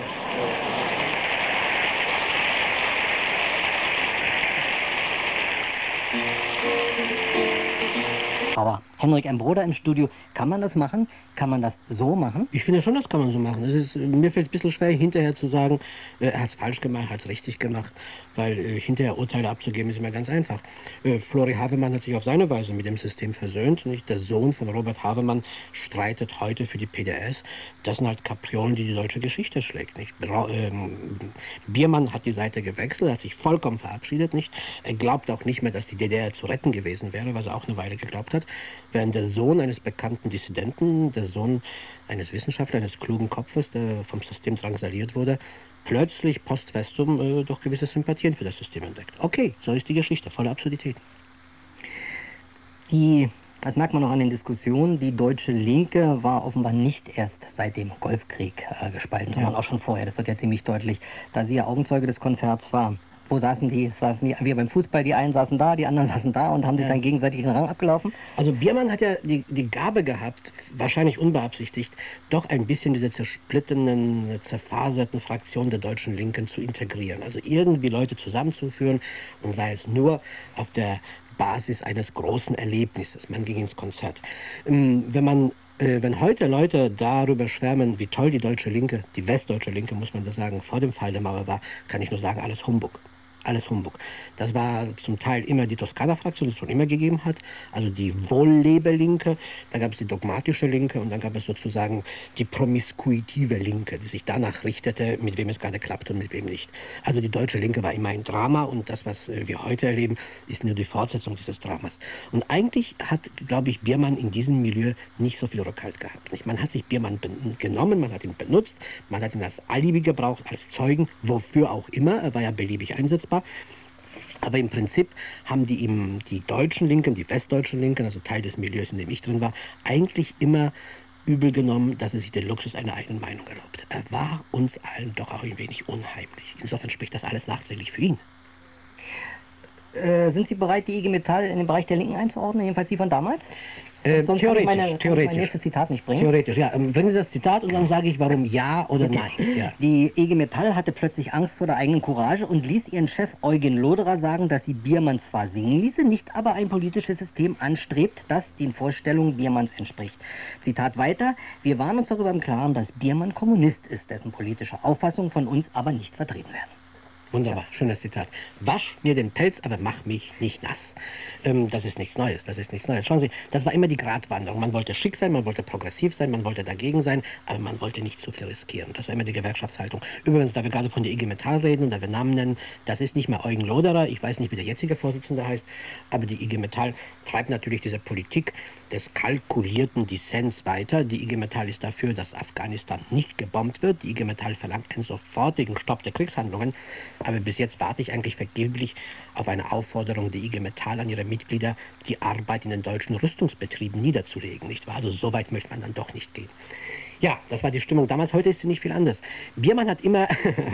Aber Henrik M. Broder im Studio, kann man das machen? Kann man das so machen? Ich finde schon, das kann man so machen. Mir fällt es ein bisschen schwer, hinterher zu sagen, er hat es falsch gemacht, er hat es richtig gemacht, weil hinterher Urteile abzugeben ist immer ganz einfach. Flori Havemann hat sich auf seine Weise mit dem System versöhnt. Nicht? Der Sohn von Robert Havemann streitet heute für die PDS. Das sind halt Kapriolen, die die deutsche Geschichte schlägt. Nicht? Biermann hat die Seite gewechselt, hat sich vollkommen verabschiedet. Nicht? Er glaubt auch nicht mehr, dass die DDR zu retten gewesen wäre, was er auch eine Weile geglaubt hat. Während der Sohn eines bekannten Dissidenten, der Sohn eines Wissenschaftlers, eines klugen Kopfes, der vom System drangsaliert wurde, plötzlich post festum doch gewisse Sympathien für das System entdeckt. Okay, so ist die Geschichte, voller Absurdität. Das merkt man noch an den Diskussionen, die deutsche Linke war offenbar nicht erst seit dem Golfkrieg gespalten, sondern auch schon vorher. Das wird ja ziemlich deutlich, da sie ja Augenzeuge des Konzerts war. Wo saßen die? Saßen die wie beim Fußball, die einen saßen da, die anderen saßen da und haben sich dann gegenseitig den Rang abgelaufen? Also Biermann hat ja die Gabe gehabt, wahrscheinlich unbeabsichtigt, doch ein bisschen diese zersplitteten, zerfaserten Fraktionen der deutschen Linken zu integrieren. Also irgendwie Leute zusammenzuführen und sei es nur auf der Basis eines großen Erlebnisses. Man ging ins Konzert. Wenn heute Leute darüber schwärmen, wie toll die deutsche Linke, die westdeutsche Linke, muss man das sagen, vor dem Fall der Mauer war, kann ich nur sagen, alles Humbug. Alles Humbug. Das war zum Teil immer die Toskana-Fraktion, die es schon immer gegeben hat, also die Wohllebe-Linke, dann gab es die dogmatische Linke und dann gab es sozusagen die promiskuitive Linke, die sich danach richtete, mit wem es gerade klappt und mit wem nicht. Also die deutsche Linke war immer ein Drama und das, was wir heute erleben, ist nur die Fortsetzung dieses Dramas. Und eigentlich hat, glaube ich, Biermann in diesem Milieu nicht so viel Rückhalt gehabt. Nicht? Man hat sich Biermann genommen, man hat ihn benutzt, man hat ihn als Alibi gebraucht, als Zeugen, wofür auch immer, er war ja beliebig einsetzbar. Aber im Prinzip haben die ihm, die deutschen Linken, die westdeutschen Linken, also Teil des Milieus, in dem ich drin war, eigentlich immer übel genommen, dass er sich den Luxus einer eigenen Meinung erlaubt. Er war uns allen doch auch ein wenig unheimlich. Insofern spricht das alles nachträglich für ihn. Sind Sie bereit, die IG Metall in den Bereich der Linken einzuordnen, jedenfalls die von damals? Sonst Theoretisch, kann ich mein nächstes Zitat nicht bringen. Theoretisch, ja. Bringen Sie das Zitat und dann sage ich, warum ja oder nein. Ja. Die IG Metall hatte plötzlich Angst vor der eigenen Courage und ließ ihren Chef Eugen Loderer sagen, dass sie Biermann zwar singen ließe, nicht aber ein politisches System anstrebt, das den Vorstellungen Biermanns entspricht. Zitat weiter: Wir waren uns darüber im Klaren, dass Biermann Kommunist ist, dessen politische Auffassungen von uns aber nicht vertreten werden. Wunderbar, schönes Zitat. Wasch mir den Pelz, aber mach mich nicht nass. Das ist nichts Neues, das ist nichts Neues. Schauen Sie, das war immer die Gratwanderung. Man wollte schick sein, man wollte progressiv sein, man wollte dagegen sein, aber man wollte nicht zu viel riskieren. Das war immer die Gewerkschaftshaltung. Übrigens, da wir gerade von der IG Metall reden und da wir Namen nennen, das ist nicht mehr Eugen Loderer, ich weiß nicht, wie der jetzige Vorsitzende heißt, aber die IG Metall treibt natürlich diese Politik des kalkulierten Dissens weiter. Die IG Metall ist dafür, dass Afghanistan nicht gebombt wird. Die IG Metall verlangt einen sofortigen Stopp der Kriegshandlungen. Aber bis jetzt warte ich eigentlich vergeblich auf eine Aufforderung der IG Metall an ihre Mitglieder, die Arbeit in den deutschen Rüstungsbetrieben niederzulegen. Nicht wahr? Also so weit möchte man dann doch nicht gehen. Ja, das war die Stimmung damals. Heute ist sie nicht viel anders. Biermann hat immer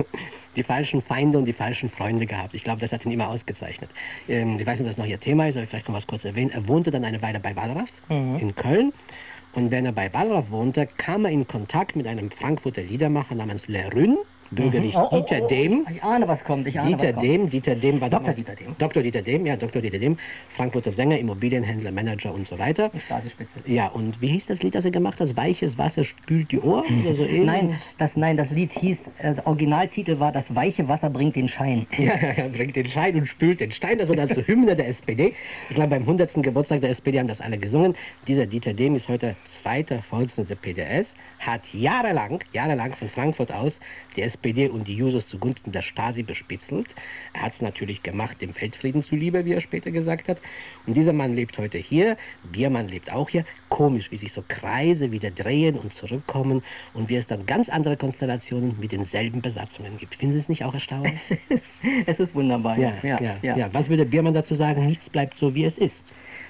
die falschen Feinde und die falschen Freunde gehabt. Ich glaube, das hat ihn immer ausgezeichnet. Ich weiß nicht, ob das noch Ihr Thema ist, aber vielleicht kann man es kurz erwähnen. Er wohnte dann eine Weile bei Wallraff in Köln. Und wenn er bei Wallraff wohnte, kam er in Kontakt mit einem Frankfurter Liedermacher namens Lerün, bürgerlich Dieter Dehm. Ich ahne, was kommt. Dieter Dehm war Dr. damals- Dieter Dehm. Dr. Dieter Dehm, ja, Dr. Dieter Dehm, Frankfurter Sänger, Immobilienhändler, Manager und so weiter. Stasi-Spitze. Ja, und wie hieß das Lied, das er gemacht hat? Weiches Wasser spült die Ohren oder so ähnlich? Nein, das Lied hieß, der Originaltitel war Das weiche Wasser bringt den Schein. Ja, er bringt den Schein und spült den Stein. Das war dann zur Hymne der SPD. Ich glaube, beim 100. Geburtstag der SPD haben das alle gesungen. Dieser Dieter Dehm ist heute zweiter Vorsitzender der PDS, hat jahrelang von Frankfurt aus die SPD und die Jusos zugunsten der Stasi bespitzelt. Er hat es natürlich gemacht, dem Weltfrieden zuliebe, wie er später gesagt hat. Und dieser Mann lebt heute hier. Biermann lebt auch hier. Komisch, wie sich so Kreise wieder drehen und zurückkommen und wie es dann ganz andere Konstellationen mit denselben Besatzungen gibt. Finden Sie es nicht auch erstaunlich? Es ist wunderbar. Ja. Was würde Biermann dazu sagen? Nichts bleibt so, wie es ist.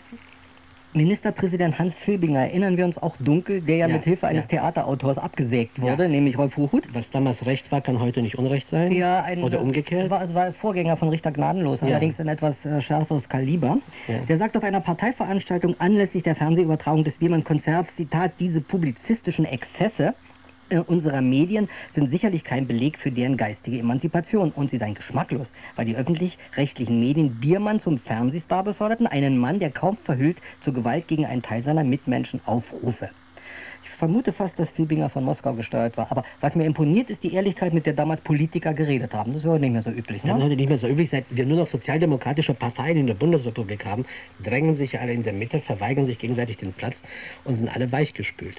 Ministerpräsident Hans Filbinger, erinnern wir uns auch dunkel, der ja mit Hilfe eines Theaterautors abgesägt wurde, nämlich Rolf Hochhuth. Was damals Recht war, kann heute nicht Unrecht sein? Ja, oder umgekehrt? War Vorgänger von Richter Gnadenlos, allerdings ein etwas schärferes Kaliber. Ja. Der sagt auf einer Parteiveranstaltung anlässlich der Fernsehübertragung des Biermann-Konzerts, Zitat, diese publizistischen Exzesse unserer Medien sind sicherlich kein Beleg für deren geistige Emanzipation und sie seien geschmacklos, weil die öffentlich-rechtlichen Medien Biermann zum Fernsehstar beförderten, einen Mann, der kaum verhüllt zur Gewalt gegen einen Teil seiner Mitmenschen aufrufe. Ich vermute fast, dass Filbinger von Moskau gesteuert war. Aber was mir imponiert, ist die Ehrlichkeit, mit der damals Politiker geredet haben. Das ist heute nicht mehr so üblich. Das ist Ne? heute nicht mehr so üblich. Seit wir nur noch sozialdemokratische Parteien in der Bundesrepublik haben, drängen sich alle in der Mitte, verweigern sich gegenseitig den Platz und sind alle weichgespült.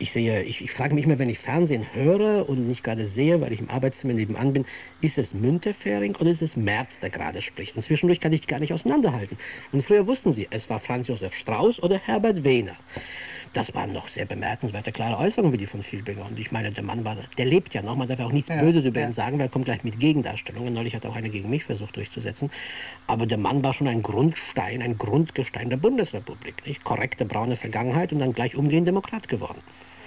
Ich frage mich immer, wenn ich Fernsehen höre und nicht gerade sehe, weil ich im Arbeitszimmer nebenan bin, ist es Müntefering oder ist es Merz, der gerade spricht? Und zwischendurch kann ich die gar nicht auseinanderhalten. Und früher wussten sie, es war Franz Josef Strauß oder Herbert Wehner. Das waren noch sehr bemerkenswerte, klare Äußerungen wie die von Filbinger. Und ich meine, der Mann der lebt ja noch, man darf ja auch nichts Böses über ihn sagen, weil er kommt gleich mit Gegendarstellungen. Neulich hat er auch eine gegen mich versucht durchzusetzen. Aber der Mann war schon ein Grundstein, ein Grundgestein der Bundesrepublik. Nicht? Korrekte braune Vergangenheit und dann gleich umgehend Demokrat geworden.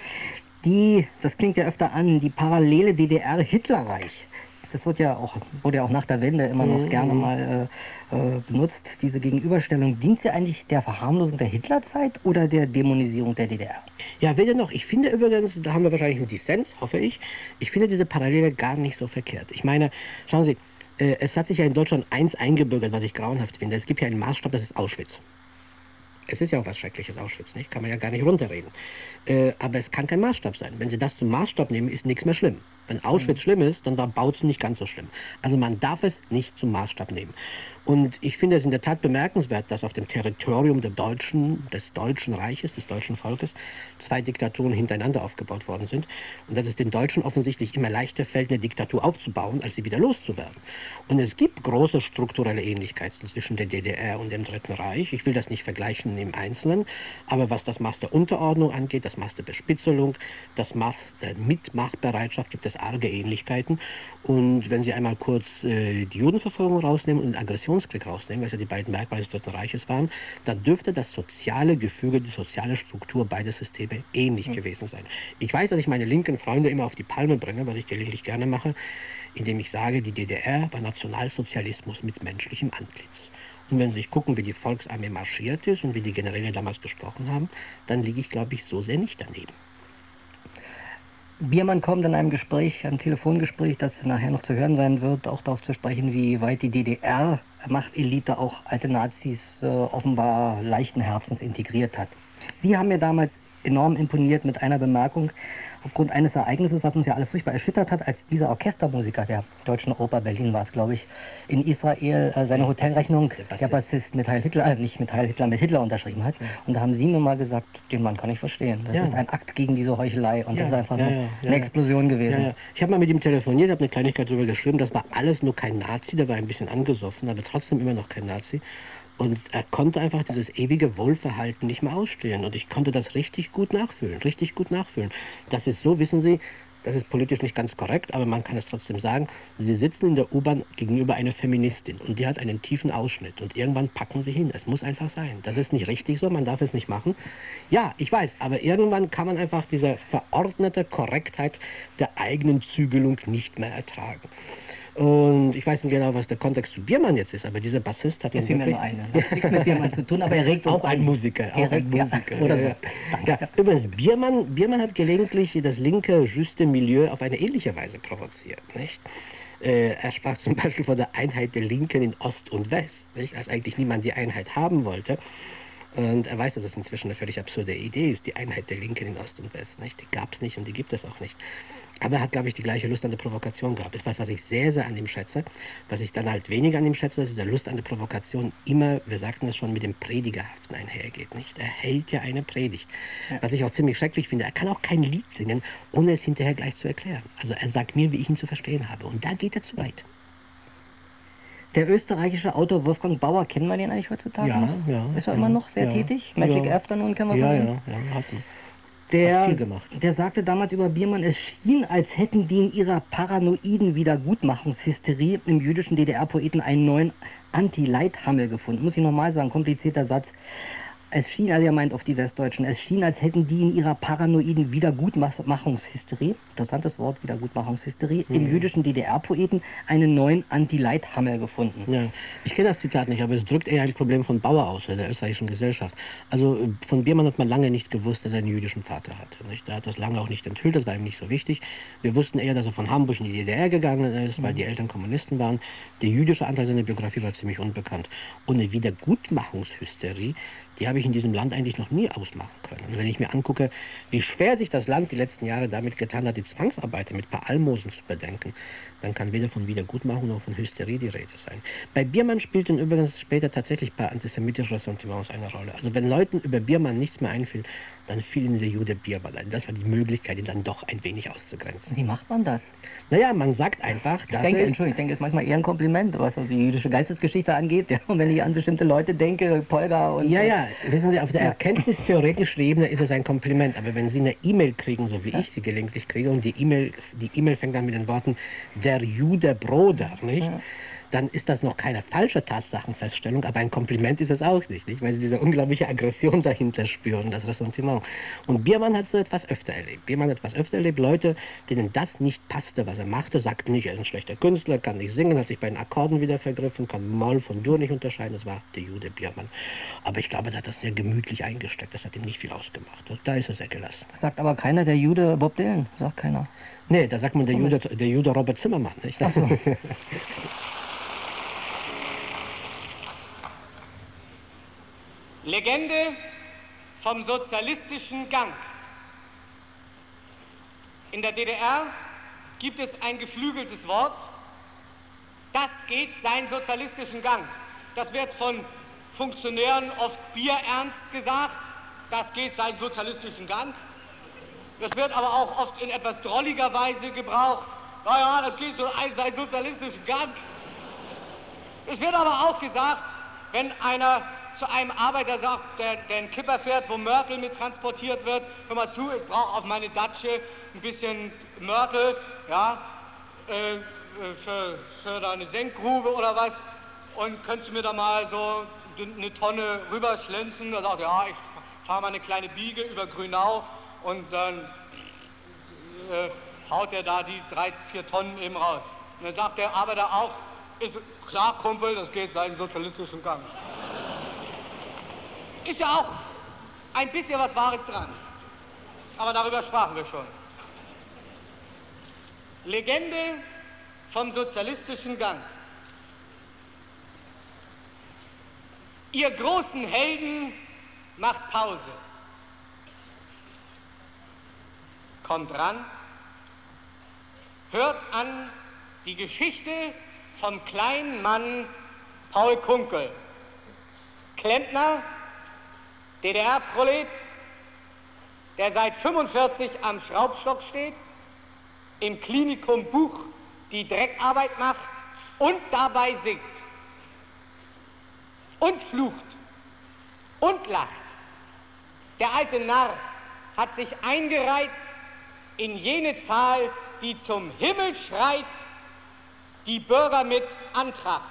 Das klingt ja öfter an, die parallele DDR-Hitlerreich. Das wurde ja auch nach der Wende immer noch gerne mal benutzt. Diese Gegenüberstellung, dient sie eigentlich der Verharmlosung der Hitlerzeit oder der Dämonisierung der DDR? Ja, weder noch. Ich finde übrigens, da haben wir wahrscheinlich einen Dissens, hoffe ich. Ich finde diese Parallele gar nicht so verkehrt. Ich meine, schauen Sie, es hat sich ja in Deutschland eins eingebürgert, was ich grauenhaft finde. Es gibt ja einen Maßstab, das ist Auschwitz. Es ist ja auch was Schreckliches, Auschwitz, nicht? Kann man ja gar nicht runterreden. Aber es kann kein Maßstab sein. Wenn Sie das zum Maßstab nehmen, ist nichts mehr schlimm. Wenn Auschwitz schlimm ist, dann war Bautzen nicht ganz so schlimm. Also man darf es nicht zum Maßstab nehmen. Und ich finde es in der Tat bemerkenswert, dass auf dem Territorium des Deutschen Reiches, des deutschen Volkes, 2 Diktaturen hintereinander aufgebaut worden sind. Und dass es den Deutschen offensichtlich immer leichter fällt, eine Diktatur aufzubauen, als sie wieder loszuwerden. Und es gibt große strukturelle Ähnlichkeiten zwischen der DDR und dem Dritten Reich. Ich will das nicht vergleichen im Einzelnen, aber was das Maß der Unterordnung angeht, das Maß der Bespitzelung, das Maß der Mitmachbereitschaft, gibt es arge Ähnlichkeiten. Und wenn Sie einmal kurz die Judenverfolgung rausnehmen und den Aggressionskrieg rausnehmen, was ja die beiden Merkmale des Dritten Reiches waren, dann dürfte das soziale Gefüge, die soziale Struktur beider Systeme ähnlich gewesen sein. Ich weiß, dass ich meine linken Freunde immer auf die Palme bringe, was ich gelegentlich gerne mache, indem ich sage, die DDR war Nationalsozialismus mit menschlichem Antlitz. Und wenn Sie sich gucken, wie die Volksarmee marschiert ist und wie die Generäle damals gesprochen haben, dann liege ich, glaube ich, so sehr nicht daneben. Biermann kommt in einem Telefongespräch, das nachher noch zu hören sein wird, auch darauf zu sprechen, wie weit die DDR-Machtelite auch alte Nazis offenbar leichten Herzens integriert hat. Sie haben mir damals enorm imponiert mit einer Bemerkung, aufgrund eines Ereignisses, was uns ja alle furchtbar erschüttert hat, als dieser Orchestermusiker der Deutschen Oper Berlin war es, glaube ich, in Israel seine Hotelrechnung, der Bassist mit Heil Hitler, nicht mit Heil Hitler, mit Hitler unterschrieben hat. Und da haben Sie mir mal gesagt, den Mann kann ich verstehen. Das ist ein Akt gegen diese Heuchelei und das ist einfach eine Explosion gewesen. Ich habe mal mit ihm telefoniert, habe eine Kleinigkeit darüber geschrieben, das war alles nur kein Nazi, der war ein bisschen angesoffen, aber trotzdem immer noch kein Nazi. Und er konnte einfach dieses ewige Wohlverhalten nicht mehr ausstehen. Und ich konnte das richtig gut nachfühlen, richtig gut nachfühlen. Das ist so, wissen Sie, das ist politisch nicht ganz korrekt, aber man kann es trotzdem sagen, Sie sitzen in der U-Bahn gegenüber einer Feministin und die hat einen tiefen Ausschnitt und irgendwann packen Sie hin. Es muss einfach sein. Das ist nicht richtig so, man darf es nicht machen. Ja, ich weiß, aber irgendwann kann man einfach diese verordnete Korrektheit der eigenen Zügelung nicht mehr ertragen. Und ich weiß nicht genau, was der Kontext zu Biermann jetzt ist, aber dieser Bassist hat... Jetzt fiel mir nur eine. Hat nichts mit Biermann zu tun, aber er regt uns auch ein Musiker. Auch ein Musiker. Ja, oder so. Ja, übrigens, Biermann hat gelegentlich das linke juste Milieu auf eine ähnliche Weise provoziert. Nicht? Er sprach zum Beispiel von der Einheit der Linken in Ost und West, nicht? Als eigentlich niemand die Einheit haben wollte. Und er weiß, dass es inzwischen eine völlig absurde Idee ist, die Einheit der Linken in Ost und West. Nicht? Die gab es nicht und die gibt es auch nicht. Aber er hat, glaube ich, die gleiche Lust an der Provokation gehabt. Das ist was ich sehr, sehr an ihm schätze. Was ich dann halt weniger an ihm schätze, ist, dass diese Lust an der Provokation immer, wir sagten es schon, mit dem Predigerhaften einhergeht. Nicht? Er hält ja eine Predigt. Ja. Was ich auch ziemlich schrecklich finde, er kann auch kein Lied singen, ohne es hinterher gleich zu erklären. Also er sagt mir, wie ich ihn zu verstehen habe. Und da geht er zu weit. Der österreichische Autor Wolfgang Bauer, kennen wir den eigentlich heutzutage noch? Ja. Ist er immer noch sehr tätig? Magic Afternoon kennen wir von ihm? Ja, hat man. Der sagte damals über Biermann, es schien, als hätten die in ihrer paranoiden Wiedergutmachungshysterie im jüdischen DDR-Poeten einen neuen Anti-Leithammel gefunden. Muss ich nochmal sagen, komplizierter Satz. Es schien, also er meint auf die Westdeutschen, es schien, als hätten die in ihrer paranoiden Wiedergutmachungshysterie, interessantes Wort, Wiedergutmachungshysterie, im jüdischen DDR-Poeten einen neuen Anti-Leithammel gefunden. Ja, ich kenne das Zitat nicht, aber es drückt eher ein Problem von Bauer aus, der österreichischen Gesellschaft. Also von Biermann hat man lange nicht gewusst, dass er einen jüdischen Vater hatte. Nicht? Er hat das lange auch nicht enthüllt, das war ihm nicht so wichtig. Wir wussten eher, dass er von Hamburg in die DDR gegangen ist, weil die Eltern Kommunisten waren. Der jüdische Anteil seiner Biografie war ziemlich unbekannt. Und eine Wiedergutmachungshysterie, die habe ich in diesem Land eigentlich noch nie ausmachen können. Und wenn ich mir angucke, wie schwer sich das Land die letzten Jahre damit getan hat, die Zwangsarbeiter mit ein paar Almosen zu bedenken, dann kann weder von Wiedergutmachung noch von Hysterie die Rede sein. Bei Biermann spielten übrigens später tatsächlich ein paar antisemitische Ressentiments eine Rolle. Also wenn Leuten über Biermann nichts mehr einfiel, dann fiel ihnen der Jude Biermann ein. Das war die Möglichkeit, ihn dann doch ein wenig auszugrenzen. Wie macht man das? Naja, man sagt einfach, ich denke, es ist manchmal eher ein Kompliment, was die jüdische Geistesgeschichte angeht. Ja, und wenn ich an bestimmte Leute denke, Polgar und... Ja, wissen Sie, auf der erkenntnistheoretischen Ebene ist es ein Kompliment. Aber wenn Sie eine E-Mail kriegen, so wie ich sie gelegentlich kriege, und die E-Mail fängt dann mit den Worten, der Jude Bruder, nicht? Ja. Dann ist das noch keine falsche Tatsachenfeststellung, aber ein Kompliment ist es auch nicht, weil Sie diese unglaubliche Aggression dahinter spüren, das Ressentiment. Und Biermann hat so etwas öfter erlebt. Leute, denen das nicht passte, was er machte, sagten nicht, er ist ein schlechter Künstler, kann nicht singen, hat sich bei den Akkorden wieder vergriffen, kann Moll von Dur nicht unterscheiden, das war der Jude Biermann. Aber ich glaube, er hat das sehr gemütlich eingesteckt, das hat ihm nicht viel ausgemacht. Da ist er sehr gelassen. Das sagt aber keiner, der Jude Bob Dylan, sagt keiner. Nee, da sagt man der Jude Robert Zimmermann, nicht? Legende vom sozialistischen Gang. In der DDR gibt es ein geflügeltes Wort, das geht seinen sozialistischen Gang. Das wird von Funktionären oft bierernst gesagt, das geht seinen sozialistischen Gang. Das wird aber auch oft in etwas drolliger Weise gebraucht. Naja, das geht so seinen sozialistischen Gang. Es wird aber auch gesagt, wenn einer zu einem Arbeiter sagt, der einen Kipper fährt, wo Mörtel mit transportiert wird, hör mal zu, ich brauche auf meine Datsche ein bisschen Mörtel, ja, für da eine Senkgrube oder was, und könntest du mir da mal so eine Tonne rüberschlenzen? Da sagt er, ja, ich fahre mal eine kleine Biege über Grünau und dann haut er da die 3-4 Tonnen eben raus. Und dann sagt der Arbeiter auch, ist klar, Kumpel, das geht seinen sozialistischen Gang. Ist ja auch ein bisschen was Wahres dran. Aber darüber sprachen wir schon. Legende vom sozialistischen Gang. Ihr großen Helden macht Pause. kommt ran, hört an die Geschichte vom kleinen Mann Paul Kunkel, Klempner, DDR-Prolet, der seit 45 am Schraubstock steht, im Klinikum Buch die Dreckarbeit macht und dabei singt und flucht und lacht. Der alte Narr hat sich eingereiht in jene Zahl, die zum Himmel schreit, die Bürger mit Antrag.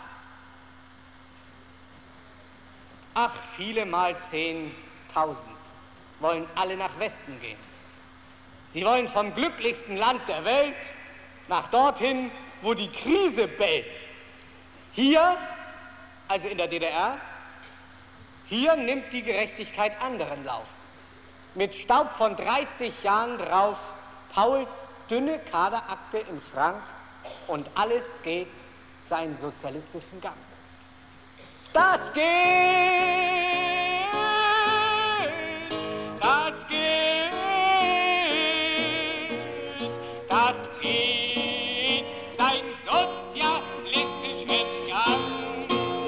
Ach, viele mal 10.000 wollen alle nach Westen gehen. Sie wollen vom glücklichsten Land der Welt nach dorthin, wo die Krise bellt. Hier, also in der DDR, hier nimmt die Gerechtigkeit anderen Lauf. Mit Staub von 30 Jahren drauf, Pauls dünne Kaderakte im Schrank und alles geht seinen sozialistischen Gang. Das geht, das geht, das geht seinen sozialistischen Gang.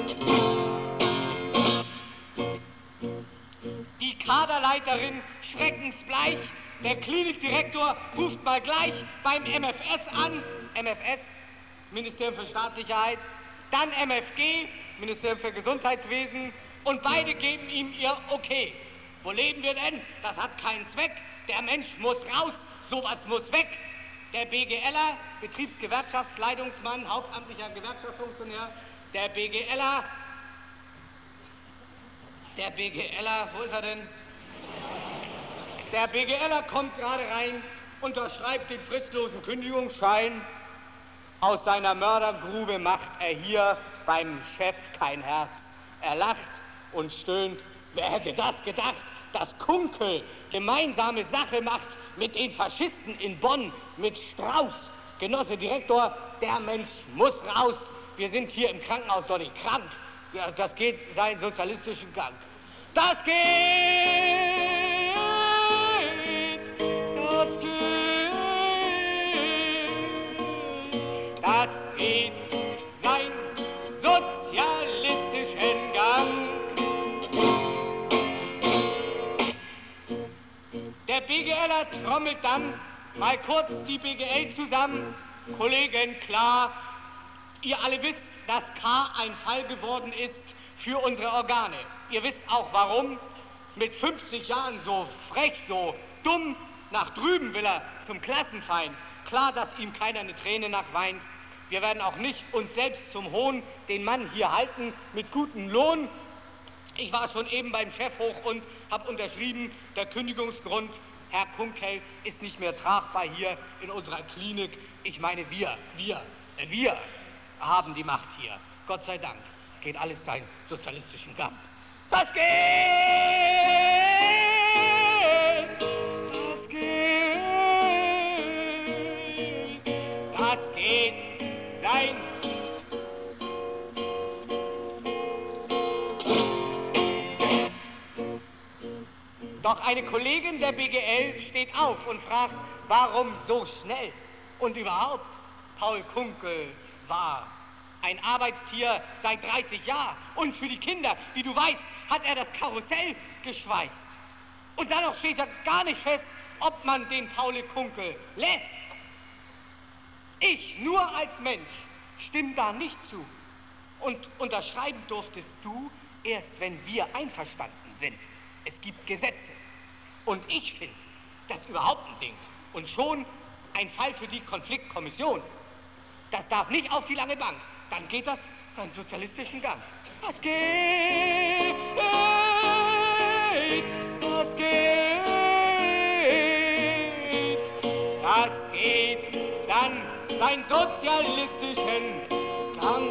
Die Kaderleiterin schreckensbleich, der Klinikdirektor ruft mal gleich beim MFS an, MFS, Ministerium für Staatssicherheit, dann MFG, Ministerium für Gesundheitswesen, und beide geben ihm ihr Okay. Wo leben wir denn? Das hat keinen Zweck. Der Mensch muss raus, sowas muss weg. Der BGLer, Betriebsgewerkschaftsleitungsmann, hauptamtlicher Gewerkschaftsfunktionär, der BGLer, wo ist er denn? Der BGLer kommt gerade rein, unterschreibt den fristlosen Kündigungsschein. Aus seiner Mördergrube macht er hier beim Chef kein Herz. Er lacht und stöhnt. Wer hätte das gedacht, dass Kunkel gemeinsame Sache macht mit den Faschisten in Bonn, mit Strauß. Genosse Direktor, der Mensch muss raus. Wir sind hier im Krankenhaus doch nicht krank. Ja, das geht seinen sozialistischen Gang. Das geht, das geht, das geht seinen sozialistischen Gang. Der BGLer trommelt dann mal kurz die BGL zusammen. Kollegen, klar, ihr alle wisst, dass K. ein Fall geworden ist für unsere Organe. Ihr wisst auch warum. Mit 50 Jahren so frech, so dumm, nach drüben will er zum Klassenfeind. Klar, dass ihm keiner eine Träne nachweint. Wir werden auch nicht uns selbst zum Hohn den Mann hier halten mit gutem Lohn. Ich war schon eben beim Chef hoch und habe unterschrieben, der Kündigungsgrund, Herr Kunkel, ist nicht mehr tragbar hier in unserer Klinik. Ich meine, wir haben die Macht hier. Gott sei Dank geht alles seinen sozialistischen Gang. Das geht! Das geht! Das geht sein. Doch eine Kollegin der BGL steht auf und fragt, warum so schnell? Und überhaupt, Paul Kunkel war ein Arbeitstier seit 30 Jahren. Und für die Kinder, wie du weißt, hat er das Karussell geschweißt. Und dann noch steht ja gar nicht fest, ob man den Paul Kunkel lässt. Ich, nur als Mensch, stimme da nicht zu. Und unterschreiben durftest du erst, wenn wir einverstanden sind. Es gibt Gesetze. Und ich finde, das ist überhaupt ein Ding. Und schon ein Fall für die Konfliktkommission. Das darf nicht auf die lange Bank. Dann geht das seinen sozialistischen Gang. Das geht, das geht, das geht dann seinen sozialistischen Gang.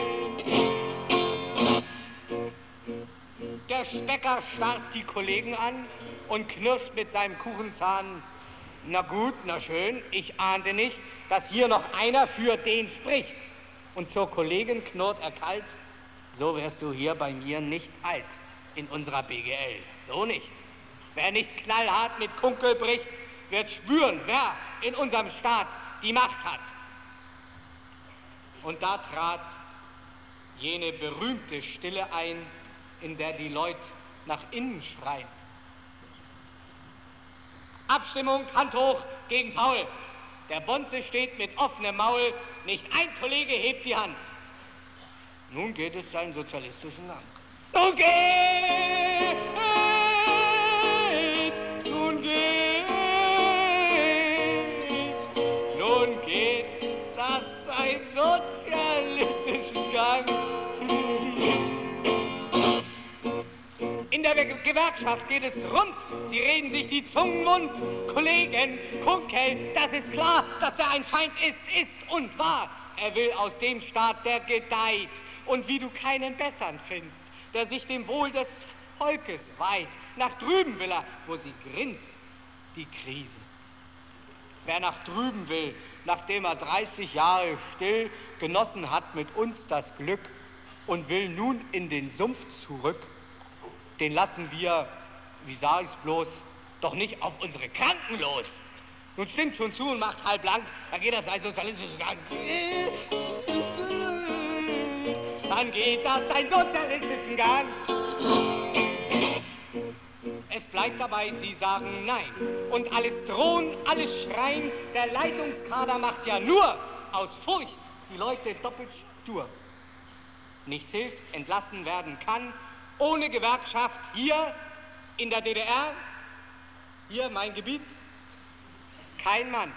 Der Stecker starrt die Kollegen an und knirscht mit seinem Kuchenzahn. Na gut, na schön, ich ahnte nicht, dass hier noch einer für den spricht. Und zur Kollegin knurrt er kalt, so wirst du hier bei mir nicht alt, in unserer BGL, so nicht. Wer nicht knallhart mit Kunkel bricht, wird spüren, wer in unserem Staat die Macht hat. Und da trat jene berühmte Stille ein, in der die Leute nach innen schreien. Abstimmung, Hand hoch gegen Paul. Der Bonze steht mit offenem Maul, nicht ein Kollege hebt die Hand. Nun geht es seinen sozialistischen Gang. Nun geht das seinen sozialistischen Gang. In der Gewerkschaft geht es rund, sie reden sich die Zungen wund. Kollegen, Kunkel, das ist klar, dass er ein Feind ist und war. Er will aus dem Staat, der gedeiht und wie du keinen bessern findest, der sich dem Wohl des Volkes weiht. Nach drüben will er, wo sie grinst, die Krise. Wer nach drüben will, nachdem er 30 Jahre still genossen hat mit uns das Glück und will nun in den Sumpf zurück, den lassen wir, wie sag ich's bloß, doch nicht auf unsere Kranken los. Nun stimmt schon zu und macht halblang, da geht das ein sozialistischer Gang. Dann geht das ein sozialistischen Gang. Es bleibt dabei, sie sagen nein. Und alles drohen, alles schreien, der Leitungskader macht ja nur aus Furcht die Leute doppelt stur. Nichts hilft, entlassen werden kann, ohne Gewerkschaft hier in der DDR, hier mein Gebiet, kein Mann.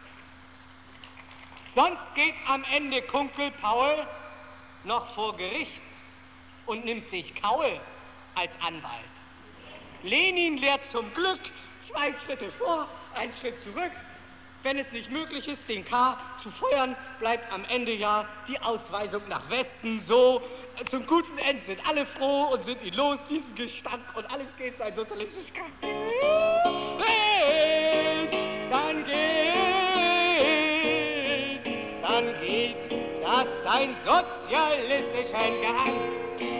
Sonst geht am Ende Kunkel Paul noch vor Gericht und nimmt sich Kaul als Anwalt. Lenin lehrt zum Glück 2 Schritte vor, 1 Schritt zurück. Wenn es nicht möglich ist, den K zu feuern, bleibt am Ende ja die Ausweisung nach Westen. So, zum guten Ende sind alle froh und sind ihn los, diesen Gestank, und alles geht sein sozialistisch Gang. Dann geht das sein sozialistischen Gang.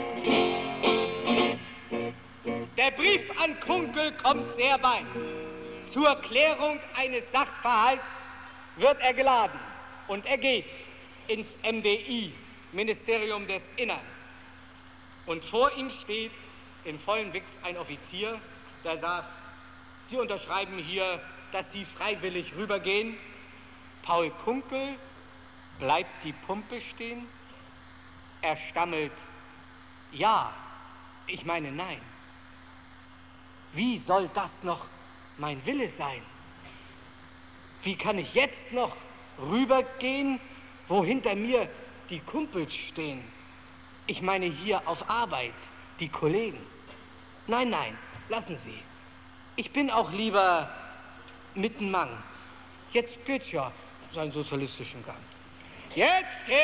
Der Brief an Kunkel kommt sehr bald. Zur Klärung eines Sachverhalts wird er geladen und er geht ins MDI, Ministerium des Innern. Und vor ihm steht in vollen Wichs ein Offizier, der sagt, Sie unterschreiben hier, dass Sie freiwillig rübergehen. Paul Kunkel bleibt die Pumpe stehen. Er stammelt, ja, ich meine nein. Wie soll das noch mein Wille sein? Wie kann ich jetzt noch rübergehen, wo hinter mir die Kumpels stehen? Ich meine hier auf Arbeit, die Kollegen. Nein, nein, lassen Sie. Ich bin auch lieber mittenmann. Jetzt geht's ja seinen sozialistischen Gang. Jetzt geht's!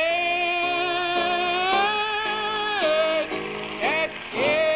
Jetzt geht's!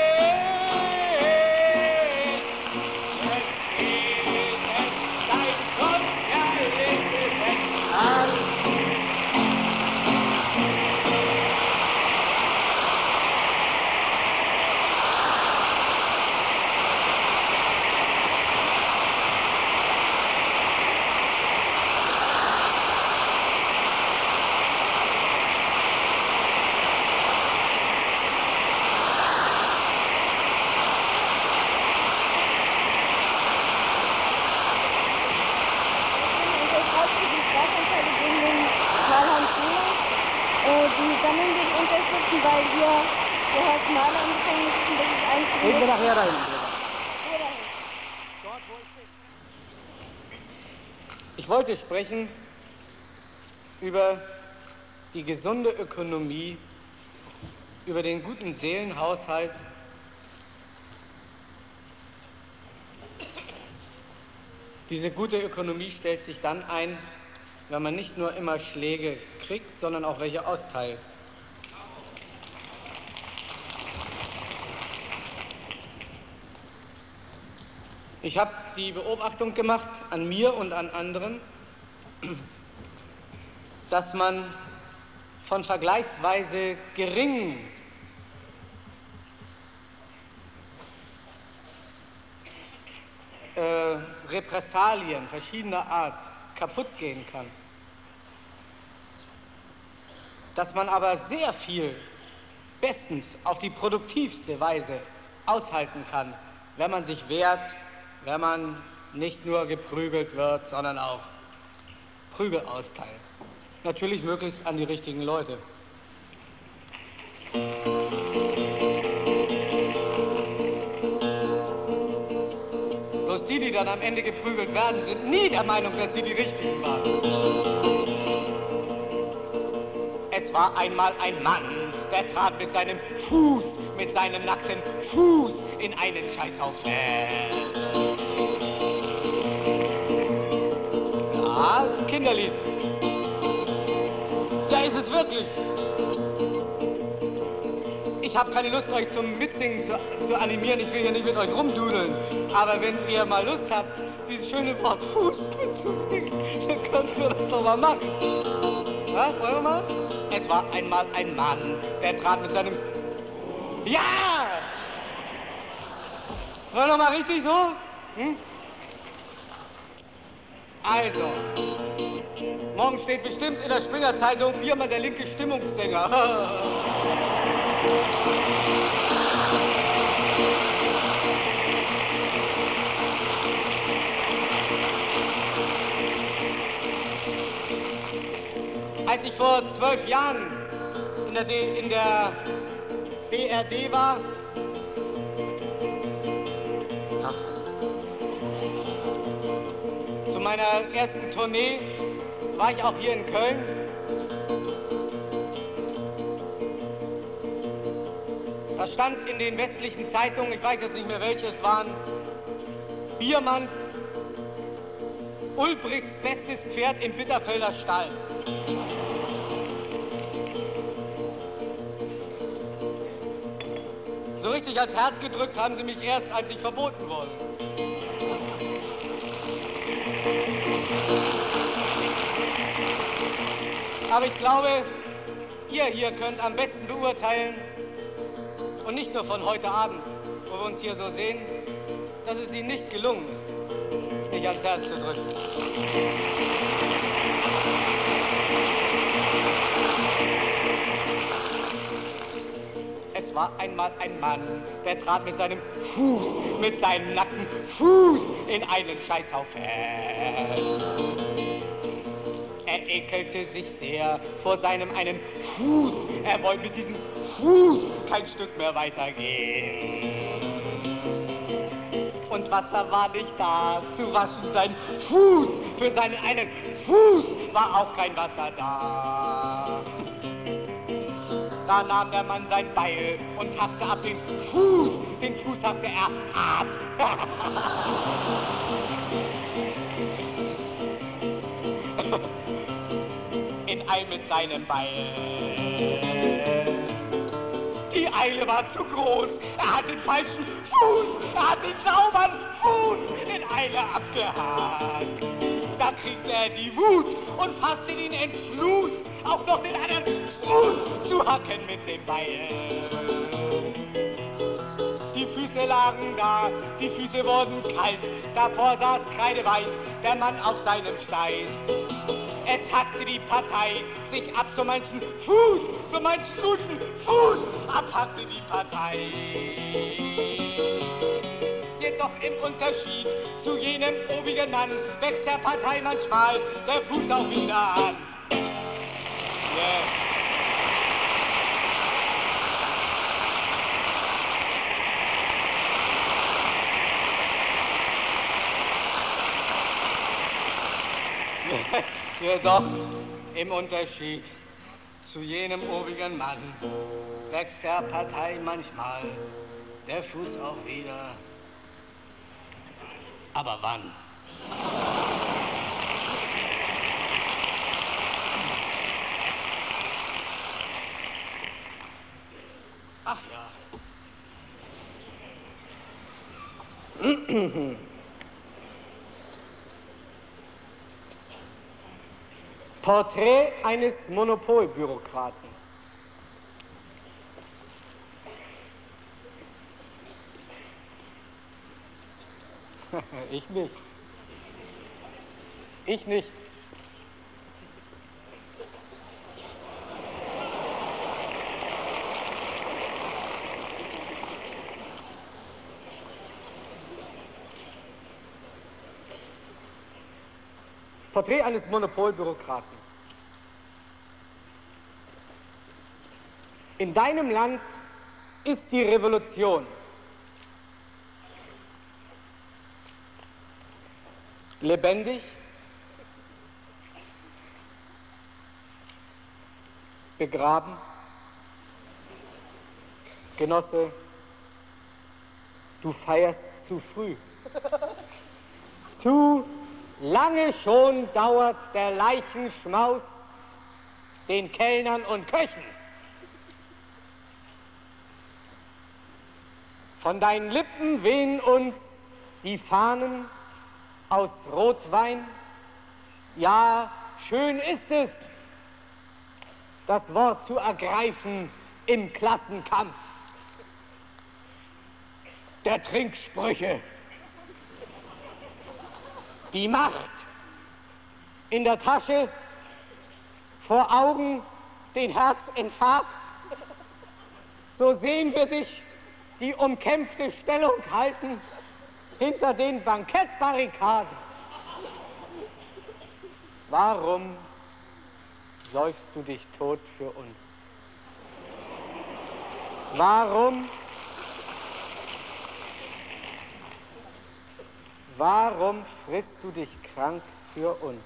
Weil wir Herr Mahler im Gefängnis sind, das ist eigentlich... Reden wir nachher dahin. Ich wollte sprechen über die gesunde Ökonomie, über den guten Seelenhaushalt, diese gute Ökonomie stellt sich dann ein, wenn man nicht nur immer Schläge kriegt, sondern auch welche austeilt. Ich habe die Beobachtung gemacht an mir und an anderen, dass man von vergleichsweise geringen Repressalien verschiedener Art kaputt gehen kann. Dass man aber sehr viel bestens auf die produktivste Weise aushalten kann, wenn man sich wehrt, wenn man nicht nur geprügelt wird, sondern auch Prügel austeilt. Natürlich möglichst an die richtigen Leute. Bloß die dann am Ende geprügelt werden, sind nie der Meinung, dass sie die Richtigen waren. Es war einmal ein Mann, der trat mit seinem Fuß, mit seinem nackten Fuß in einen Scheißhaufen. Ja, ist ein Kinderlied. Ja, ist es wirklich. Ich habe keine Lust, euch zum Mitsingen zu animieren. Ich will hier nicht mit euch rumdudeln. Aber wenn ihr mal Lust habt, dieses schöne Wort Fuß mitzusingen, dann könnt ihr das doch mal machen. Ja, wollen wir mal? Es war einmal ein Mann, der trat mit seinem... Ja! Wollen wir mal richtig so? Hm? Also, morgen steht bestimmt in der Springer Zeitung Biermann, der linke Stimmungssänger. Als ich vor 12 Jahren in der BRD war, zu meiner ersten Tournee, war ich auch hier in Köln. Da stand in den westlichen Zeitungen, ich weiß jetzt nicht mehr welche es waren, Biermann, Ulbrichts bestes Pferd im Bitterfelder Stall. So richtig ans Herz gedrückt haben sie mich erst, als ich verboten wurde. Aber ich glaube, ihr hier könnt am besten beurteilen, und nicht nur von heute Abend, wo wir uns hier so sehen, dass es ihnen nicht gelungen ist, mich ans Herz zu drücken. Es war einmal ein Mann, der trat mit seinem Fuß, mit seinem nackten Fuß in einen Scheißhaufen. Er ekelte sich sehr vor seinem einen Fuß. Er wollte mit diesem Fuß kein Stück mehr weitergehen. Und Wasser war nicht da, zu waschen sein Fuß. Für seinen einen Fuß war auch kein Wasser da. Da nahm der Mann sein Beil und hackte ab den Fuß. Den Fuß hackte er ab. In Eil mit seinem Beil. Die Eile war zu groß. Er hat den falschen Fuß, er hat den sauberen Fuß in Eile abgehakt. Da kriegte er die Wut und fasste den Entschluss, auch noch den anderen Fuß zu hacken mit dem Beil. Die Füße lagen da, die Füße wurden kalt, davor saß kreideweiß der Mann auf seinem Steiß. Es hackte die Partei sich ab, so manchen Fuß, so manchen guten Fuß abhackte die Partei. Jedoch im Unterschied zu jenem obigen Mann wächst der Partei manchmal der Fuß auch wieder an. Yeah. Jedoch im Unterschied zu jenem obigen Mann wächst der Partei manchmal der Fuß auch wieder. Aber wann? Ach ja. Porträt eines Monopolbürokraten. Ich nicht. Ich nicht. Porträt eines Monopolbürokraten. In deinem Land ist die Revolution. Lebendig, begraben, Genosse, du feierst zu früh. Zu lange schon dauert der Leichenschmaus den Kellnern und Köchen. Von deinen Lippen wehen uns die Fahnen aus Rotwein. Ja, schön ist es, das Wort zu ergreifen im Klassenkampf der Trinksprüche. Die Macht in der Tasche, vor Augen den Herzinfarkt. So sehen wir dich die umkämpfte Stellung halten hinter den Bankettbarrikaden. Warum säufst du dich tot für uns? Warum frisst du dich krank für uns?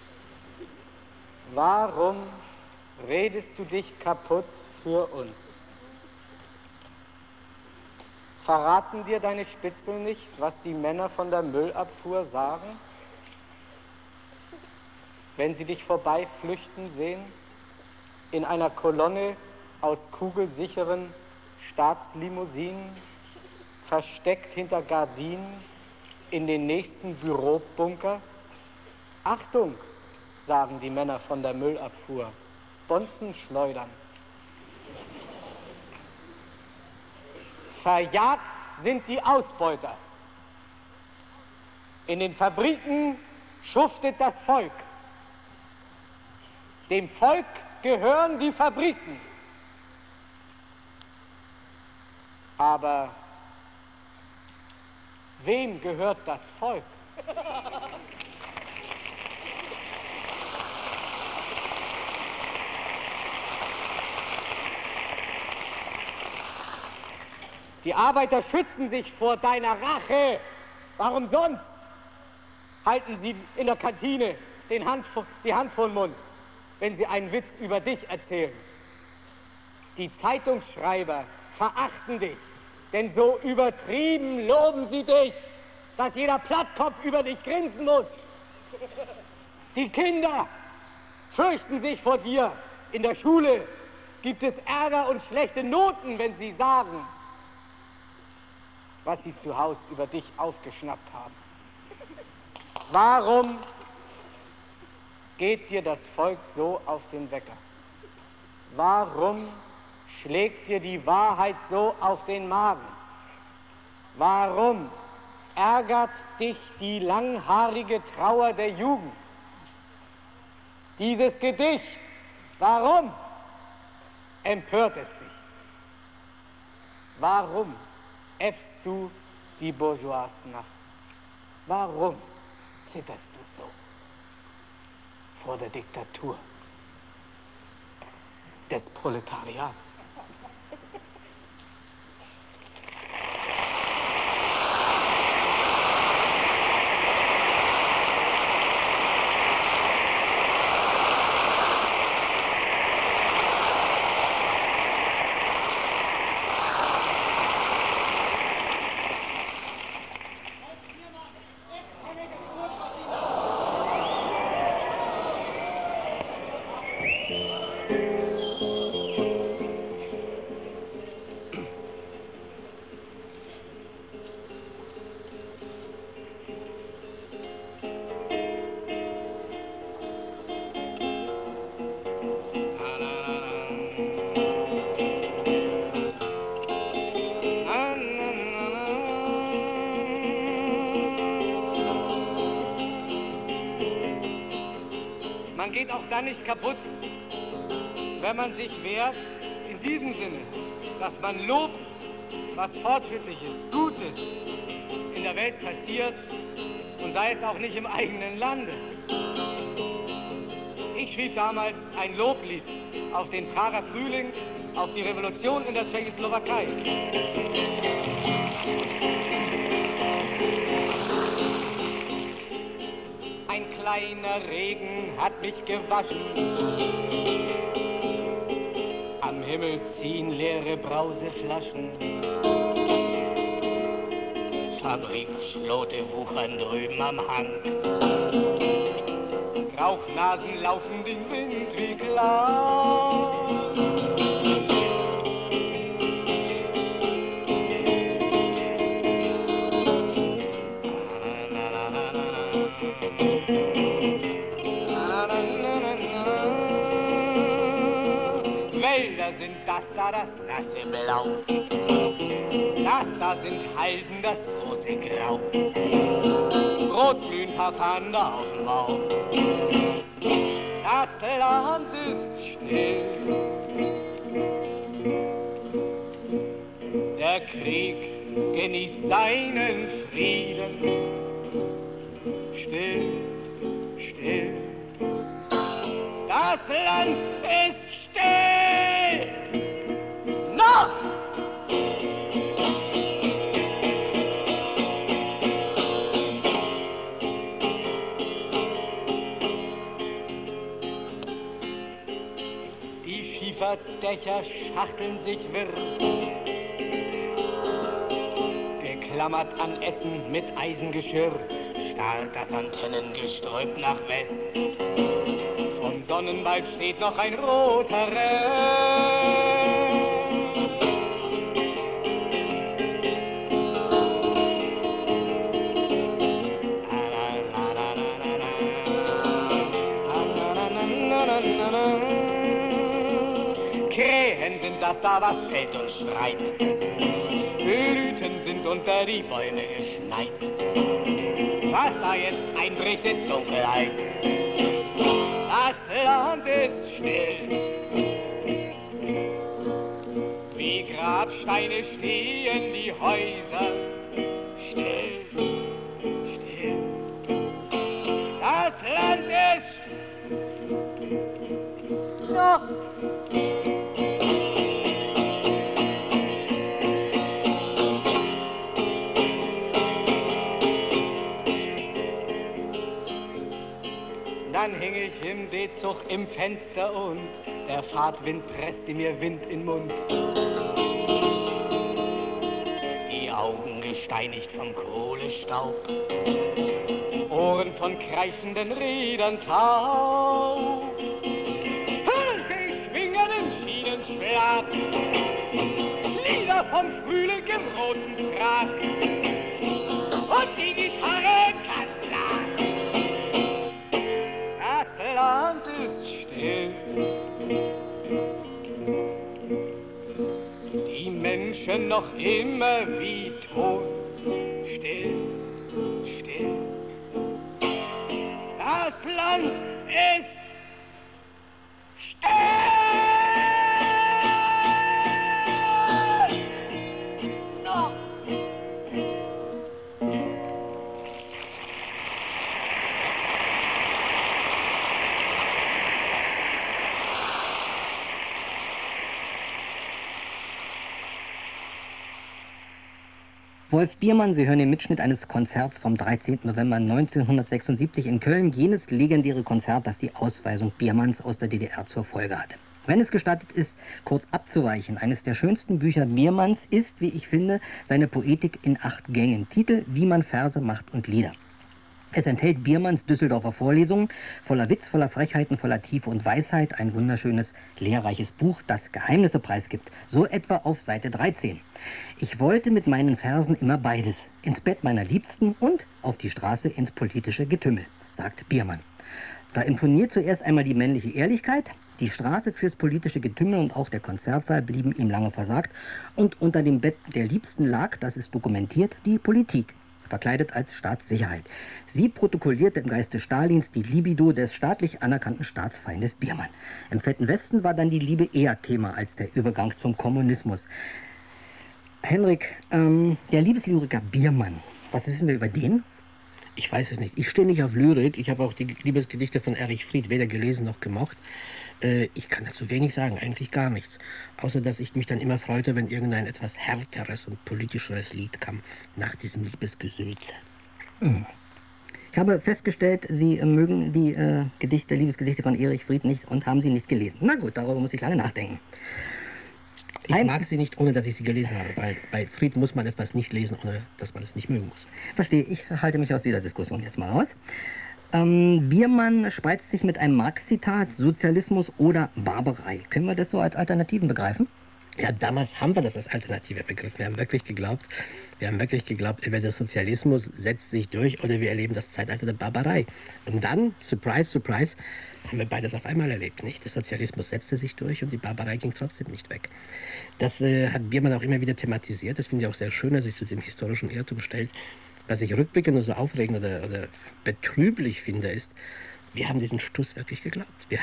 Warum redest du dich kaputt für uns? Verraten dir deine Spitzel nicht, was die Männer von der Müllabfuhr sagen? Wenn sie dich vorbeiflüchten sehen, in einer Kolonne aus kugelsicheren Staatslimousinen, versteckt hinter Gardinen in den nächsten Bürobunker? Achtung, sagen die Männer von der Müllabfuhr, Bonzen schleudern. Verjagt sind die Ausbeuter. In den Fabriken schuftet das Volk. Dem Volk gehören die Fabriken. Aber wem gehört das Volk? Die Arbeiter schützen sich vor deiner Rache. Warum sonst? Halten sie in der Kantine die Hand vor den Mund, wenn sie einen Witz über dich erzählen. Die Zeitungsschreiber verachten dich, denn so übertrieben loben sie dich, dass jeder Plattkopf über dich grinsen muss. Die Kinder fürchten sich vor dir. In der Schule gibt es Ärger und schlechte Noten, wenn sie sagen, was sie zu Hause über dich aufgeschnappt haben. Warum geht dir das Volk so auf den Wecker? Warum schlägt dir die Wahrheit so auf den Magen? Warum ärgert dich die langhaarige Trauer der Jugend? Dieses Gedicht, warum empört es dich? Warum äffst du die Bourgeoisie nach? Warum zitterst du so vor der Diktatur des Proletariats? Man geht auch dann nicht kaputt, wenn man sich wehrt, in diesem Sinne, dass man lobt, was Fortschrittliches, Gutes in der Welt passiert und sei es auch nicht im eigenen Lande. Ich schrieb damals ein Loblied auf den Prager Frühling, auf die Revolution in der Tschechoslowakei. Ein kleiner Regen hat mich gewaschen. Am Himmel ziehen leere Brauseflaschen. Fabrikschlote wuchern drüben am Hang. Rauchnasen laufen den Wind wie Clown. Wälder sind das nasse Blau. Das da sind Halden, das große Grau. Rotglühen paar Fahnder auf dem Bau. Das Land ist still. Der Krieg genießt seinen Frieden. Still, still. Das Land ist still. Noch! Die Schieferdächer schachteln sich wirr. Geklammert an Essen mit Eisengeschirr. Starrt das Antennengesträup nach West. Vom Sonnenwald steht noch ein roter Rest. Krähen sind das da, was fällt und schreit. Blüten sind unter die Bäume geschneit. Was da jetzt einbricht, ist Dunkelheit. Das Land ist still. Wie Grabsteine stehen die Häuser. Still, still. Das Land ist noch. Dann hing ich im D-Zug im Fenster und der Fahrtwind presste mir Wind in den Mund. Die Augen gesteinigt vom Kohlestaub, Ohren von kreischenden Rädern taub. Hörte ich schwingenden Schienenschlag, Lieder vom frühligen roten Frack und die Gitarre Kastlag. Das Land ist still. Die Menschen noch immer wie tot. Still, still. Das Land ist still. Noch. Wolf Biermann, Sie hören den Mitschnitt eines Konzerts vom 13. November 1976 in Köln, jenes legendäre Konzert, das die Ausweisung Biermanns aus der DDR zur Folge hatte. Wenn es gestattet ist, kurz abzuweichen, eines der schönsten Bücher Biermanns ist, wie ich finde, seine Poetik in 8 Gängen. Titel: Wie man Verse macht und Lieder. Es enthält Biermanns Düsseldorfer Vorlesungen, voller Witz, voller Frechheiten, voller Tiefe und Weisheit, ein wunderschönes, lehrreiches Buch, das Geheimnisse preisgibt. So etwa auf Seite 13. Ich wollte mit meinen Versen immer beides, ins Bett meiner Liebsten und auf die Straße ins politische Getümmel, sagt Biermann. Da imponiert zuerst einmal die männliche Ehrlichkeit. Die Straße fürs politische Getümmel und auch der Konzertsaal blieben ihm lange versagt und unter dem Bett der Liebsten lag, das ist dokumentiert, die Politik. verkleidet als Staatssicherheit. Sie protokollierte im Geiste Stalins die Libido des staatlich anerkannten Staatsfeindes Biermann. Im Fetten Westen war dann die Liebe eher Thema als der Übergang zum Kommunismus. Henrik, der Liebeslyriker Biermann, was wissen wir über den? Ich weiß es nicht. Ich stehe nicht auf Lyrik. Ich habe auch die Liebesgedichte von Erich Fried weder gelesen noch gemocht. Ich kann dazu wenig sagen, eigentlich gar nichts. Außer, dass ich mich dann immer freute, wenn irgendein etwas härteres und politischeres Lied kam, nach diesem Liebesgesülze. Ich habe festgestellt, Sie mögen die Liebesgedichte von Erich Fried nicht und haben sie nicht gelesen. Na gut, darüber muss ich lange nachdenken. Ich mag sie nicht, ohne dass ich sie gelesen habe, weil bei Fried muss man etwas nicht lesen, ohne dass man es nicht mögen muss. Verstehe, ich halte mich aus dieser Diskussion jetzt mal raus. Biermann spreizt sich mit einem Marx-Zitat, Sozialismus oder Barbarei. Können wir das so als Alternativen begreifen? Ja, damals haben wir das als Alternative begriffen. Wir haben wirklich geglaubt, entweder der Sozialismus setzt sich durch oder wir erleben das Zeitalter der Barbarei. Und dann, surprise, surprise, haben wir beides auf einmal erlebt, nicht? Der Sozialismus setzte sich durch und die Barbarei ging trotzdem nicht weg. Das hat Biermann auch immer wieder thematisiert. Das finde ich auch sehr schön, dass er sich zu dem historischen Irrtum stellt. Was ich rückblickend nur so aufregend oder betrüblich finde, ist, wir haben diesen Stuss wirklich geglaubt. Wir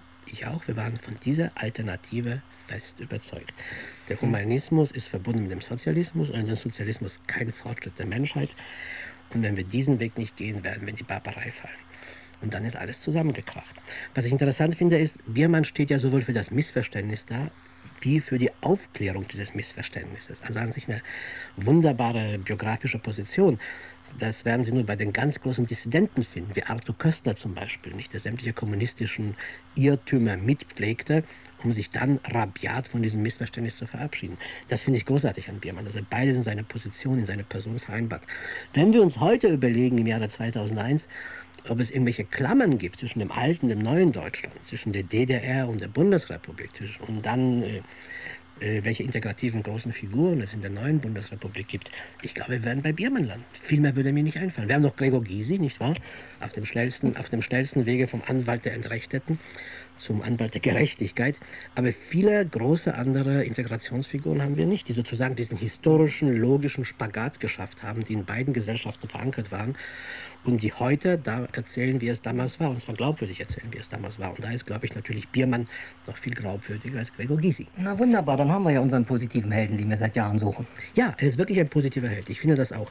waren von dieser Alternative fest überzeugt. Der Humanismus ist verbunden mit dem Sozialismus und der Sozialismus kein Fortschritt der Menschheit. Und wenn wir diesen Weg nicht gehen, werden wir in die Barbarei fallen. Und dann ist alles zusammengekracht. Was ich interessant finde, ist, Biermann steht ja sowohl für das Missverständnis da, wie für die Aufklärung dieses Missverständnisses. Also an sich eine wunderbare biografische Position. Das werden Sie nur bei den ganz großen Dissidenten finden, wie Arthur Koestler zum Beispiel, nicht, der sämtliche kommunistischen Irrtümer mitpflegte, um sich dann rabiat von diesem Missverständnis zu verabschieden. Das finde ich großartig an Biermann, dass er beides in seine Position, in seine Person vereinbart. Wenn wir uns heute überlegen, im Jahre 2001, ob es irgendwelche Klammern gibt zwischen dem alten und dem neuen Deutschland, zwischen der DDR und der Bundesrepublik, und dann welche integrativen großen Figuren es in der neuen Bundesrepublik gibt. Ich glaube, wir werden bei Biermann landen. Viel mehr würde mir nicht einfallen. Wir haben noch Gregor Gysi, nicht wahr? Auf dem schnellsten Wege vom Anwalt der Entrechteten zum Anwalt der Gerechtigkeit. Aber viele große andere Integrationsfiguren haben wir nicht, die sozusagen diesen historischen, logischen Spagat geschafft haben, die in beiden Gesellschaften verankert waren und die heute da erzählen, wie es damals war, und zwar glaubwürdig erzählen, wie es damals war. Und da ist, glaube ich, natürlich Biermann noch viel glaubwürdiger als Gregor Gysi. Na wunderbar, dann haben wir ja unseren positiven Helden, den wir seit Jahren suchen. Ja, er ist wirklich ein positiver Held. Ich finde das auch.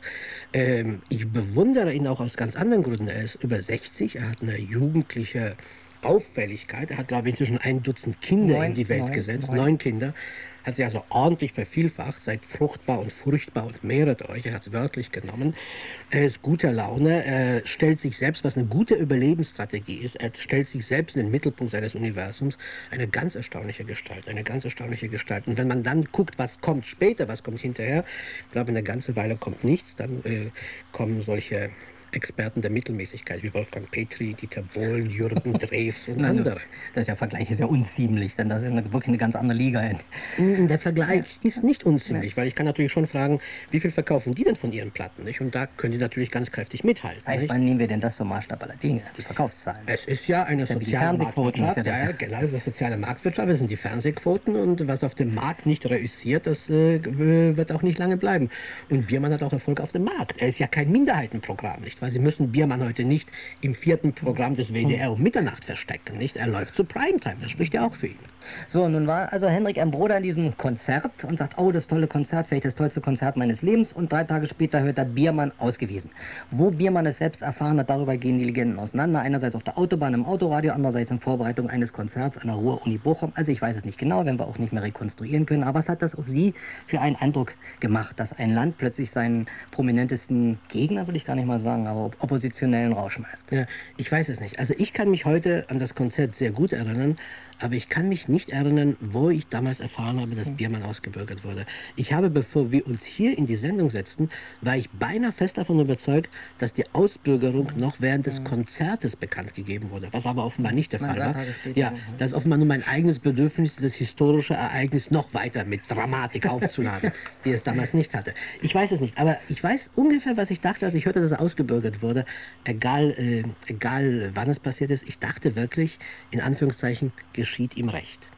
Ich bewundere ihn auch aus ganz anderen Gründen. Er ist über 60, er hat eine jugendliche Auffälligkeit. Er hat, glaube ich, inzwischen 1 Dutzend Kinder in die Welt gesetzt. 9 Kinder. Hat sich also ordentlich vervielfacht. Seid fruchtbar und furchtbar und mehret euch. Er hat es wörtlich genommen. Er ist guter Laune. Er stellt sich selbst, was eine gute Überlebensstrategie ist, er stellt sich selbst in den Mittelpunkt seines Universums. Eine ganz erstaunliche Gestalt. Eine ganz erstaunliche Gestalt. Und wenn man dann guckt, was kommt später, was kommt hinterher, ich glaube, eine ganze Weile kommt nichts. Dann kommen solche Experten der Mittelmäßigkeit wie Wolfgang Petri, Dieter Bohlen, Jürgen Drews und andere. Der Vergleich ist ja unziemlich, denn das ist wirklich eine ganz andere Liga. Der Vergleich ist nicht unziemlich, weil ich kann natürlich schon fragen, wie viel verkaufen die denn von ihren Platten? Nicht? Und da können die natürlich ganz kräftig mithalten. Seit wann nehmen wir denn das zum Maßstab aller Dinge, die Verkaufszahlen? Es ist ja eine soziale Marktwirtschaft. Ja, genau, das ist soziale Marktwirtschaft, das sind die Fernsehquoten und was auf dem Markt nicht reüssiert, das wird auch nicht lange bleiben. Und Biermann hat auch Erfolg auf dem Markt. Er ist ja kein Minderheitenprogramm, nicht? Weil Sie müssen Biermann heute nicht im 4. Programm des WDR um Mitternacht verstecken, nicht? Er läuft zu Primetime, das spricht ja auch für ihn. So, nun war also Henrik M. Broder in diesem Konzert und sagt, oh, das tolle Konzert, vielleicht das tollste Konzert meines Lebens, und 3 Tage später hört er Biermann ausgewiesen. Wo Biermann es selbst erfahren hat, darüber gehen die Legenden auseinander, einerseits auf der Autobahn im Autoradio, andererseits in Vorbereitung eines Konzerts an der Ruhr-Uni Bochum. Also ich weiß es nicht genau, wenn wir auch nicht mehr rekonstruieren können, aber was hat das auf Sie für einen Eindruck gemacht, dass ein Land plötzlich seinen prominentesten Gegner, will ich gar nicht mal sagen, aber Oppositionellen rausschmeißt? Ja, ich weiß es nicht. Also ich kann mich heute an das Konzert sehr gut erinnern, aber ich kann mich nicht erinnern, wo ich damals erfahren habe, dass Biermann ausgebürgert wurde. Ich habe, bevor wir uns hier in die Sendung setzten, war ich beinahe fest davon überzeugt, dass die Ausbürgerung noch während des Konzertes bekannt gegeben wurde, was aber offenbar nicht der Fall war. Ja, das ist offenbar nur mein eigenes Bedürfnis, dieses historische Ereignis noch weiter mit Dramatik aufzuladen, die es damals nicht hatte. Ich weiß es nicht, aber ich weiß ungefähr, was ich dachte, als ich hörte, dass er ausgebürgert wurde, egal wann es passiert ist. Ich dachte wirklich, in Anführungszeichen, geschieht ihm recht.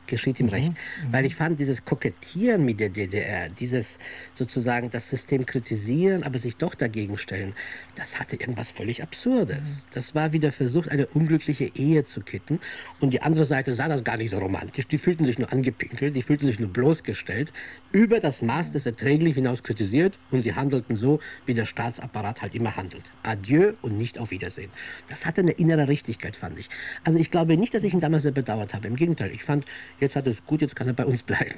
geschieht ihm recht. Weil ich fand, dieses Kokettieren mit der DDR, dieses sozusagen das System kritisieren, aber sich doch dagegen stellen, das hatte irgendwas völlig Absurdes. Das war wieder versucht, eine unglückliche Ehe zu kitten. Und die andere Seite sah das gar nicht so romantisch. Die fühlten sich nur angepinkelt, die fühlten sich nur bloßgestellt, über das Maß des Erträglichen hinaus kritisiert, und sie handelten so, wie der Staatsapparat halt immer handelt. Adieu und nicht auf Wiedersehen. Das hatte eine innere Richtigkeit, fand ich. Also ich glaube nicht, dass ich ihn damals sehr bedauert habe. Im Gegenteil, ich fand, jetzt hat es gut, jetzt kann er bei uns bleiben.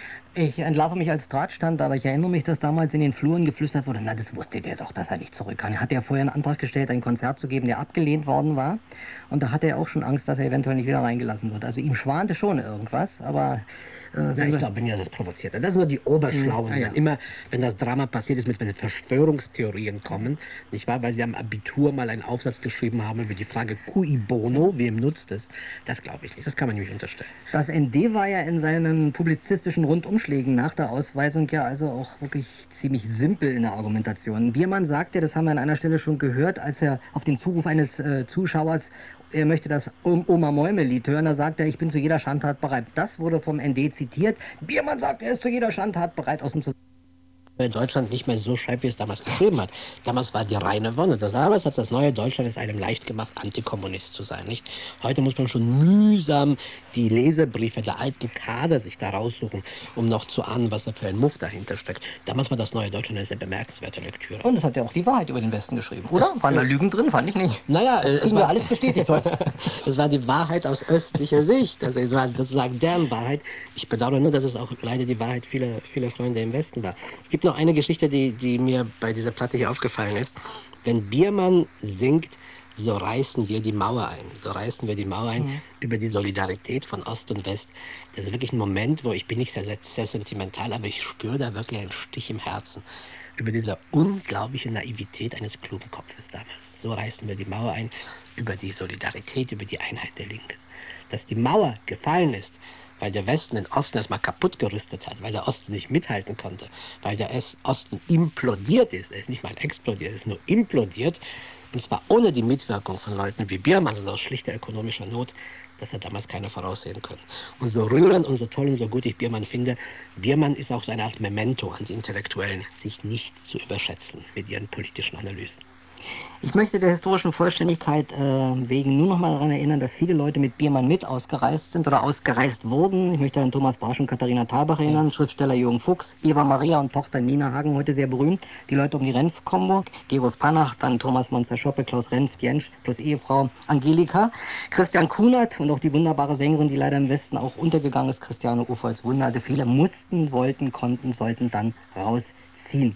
Ich entlarve mich als Drahtstand, aber ich erinnere mich, dass damals in den Fluren geflüstert wurde, na, das wusste der doch, dass er nicht zurück kann. Er hat ja vorher einen Antrag gestellt, ein Konzert zu geben, der abgelehnt worden war. Und da hatte er auch schon Angst, dass er eventuell nicht wieder reingelassen wird. Also ihm schwante schon irgendwas, aber... Ja, ich glaube nicht, dass es provoziert hat. Das sind nur die Oberschlauen. Ja. Dann immer, wenn das Drama passiert ist, wenn Verschwörungstheorien kommen, nicht wahr? Weil sie am Abitur mal einen Aufsatz geschrieben haben über die Frage cui bono, wem nutzt es? Das glaube ich nicht. Das kann man nämlich unterstellen. Das ND war ja in seinen publizistischen Rundumschlägen nach der Ausweisung ja also auch wirklich ziemlich simpel in der Argumentation. Biermann sagte, das haben wir an einer Stelle schon gehört, als er auf den Zuruf eines Zuschauers, er möchte das Oma-Mäume-Lied hören, da sagt er, ich bin zu jeder Schandtat bereit. Das wurde vom ND zitiert. Biermann sagt, er ist zu jeder Schandtat bereit aus dem in Deutschland nicht mehr so schreibt, wie es damals geschrieben hat. Damals war die reine Wonne. Damals hat das neue Deutschland es einem leicht gemacht, Antikommunist zu sein. Nicht? Heute muss man schon mühsam die Leserbriefe der alten Kader sich da raussuchen, um noch zu ahnen, was da für ein Muff dahinter steckt. Damals war das neue Deutschland eine sehr bemerkenswerte Lektüre. Und es hat ja auch die Wahrheit über den Westen geschrieben, oder? Waren da Lügen drin? Fand ich nicht. Naja, es war alles bestätigt heute. Es war die Wahrheit aus östlicher Sicht. Also es war sozusagen deren Wahrheit. Ich bedauere nur, dass es auch leider die Wahrheit vieler Freunde im Westen war. Es gibt noch eine Geschichte, die mir bei dieser Platte hier aufgefallen ist. Wenn Biermann singt, so reißen wir die Mauer ein. So reißen wir die Mauer ein über die Solidarität von Ost und West. Das ist wirklich ein Moment, wo ich bin nicht sehr sentimental, aber ich spüre da wirklich einen Stich im Herzen. Über diese unglaubliche Naivität eines klugen Kopfes damals. So reißen wir die Mauer ein über die Solidarität, über die Einheit der Linken. Dass die Mauer gefallen ist, weil der Westen den Osten erstmal kaputt gerüstet hat, weil der Osten nicht mithalten konnte, weil der Osten implodiert ist. Er ist nicht mal explodiert, er ist nur implodiert. Und zwar ohne die Mitwirkung von Leuten wie Biermann, also aus schlichter ökonomischer Not, das hat damals keiner voraussehen können. Und so rührend und so toll und so gut ich Biermann finde, Biermann ist auch so eine Art Memento an die Intellektuellen, sich nicht zu überschätzen mit ihren politischen Analysen. Ich möchte der historischen Vollständigkeit wegen nur noch mal daran erinnern, dass viele Leute mit Biermann mit ausgereist sind oder ausgereist wurden. Ich möchte an Thomas Barsch und Katharina Thalbach erinnern, Schriftsteller Jürgen Fuchs, Eva Maria und Tochter Nina Hagen, heute sehr berühmt. Die Leute um die Renf-Kombo, Gerolf Panach, dann Thomas Monzer-Schoppe, Klaus Renf, Jensch plus Ehefrau Angelika, Christian Kunert und auch die wunderbare Sängerin, die leider im Westen auch untergegangen ist, Christiane Ufholz-Wunder. Also viele mussten, wollten, konnten, sollten dann rausziehen.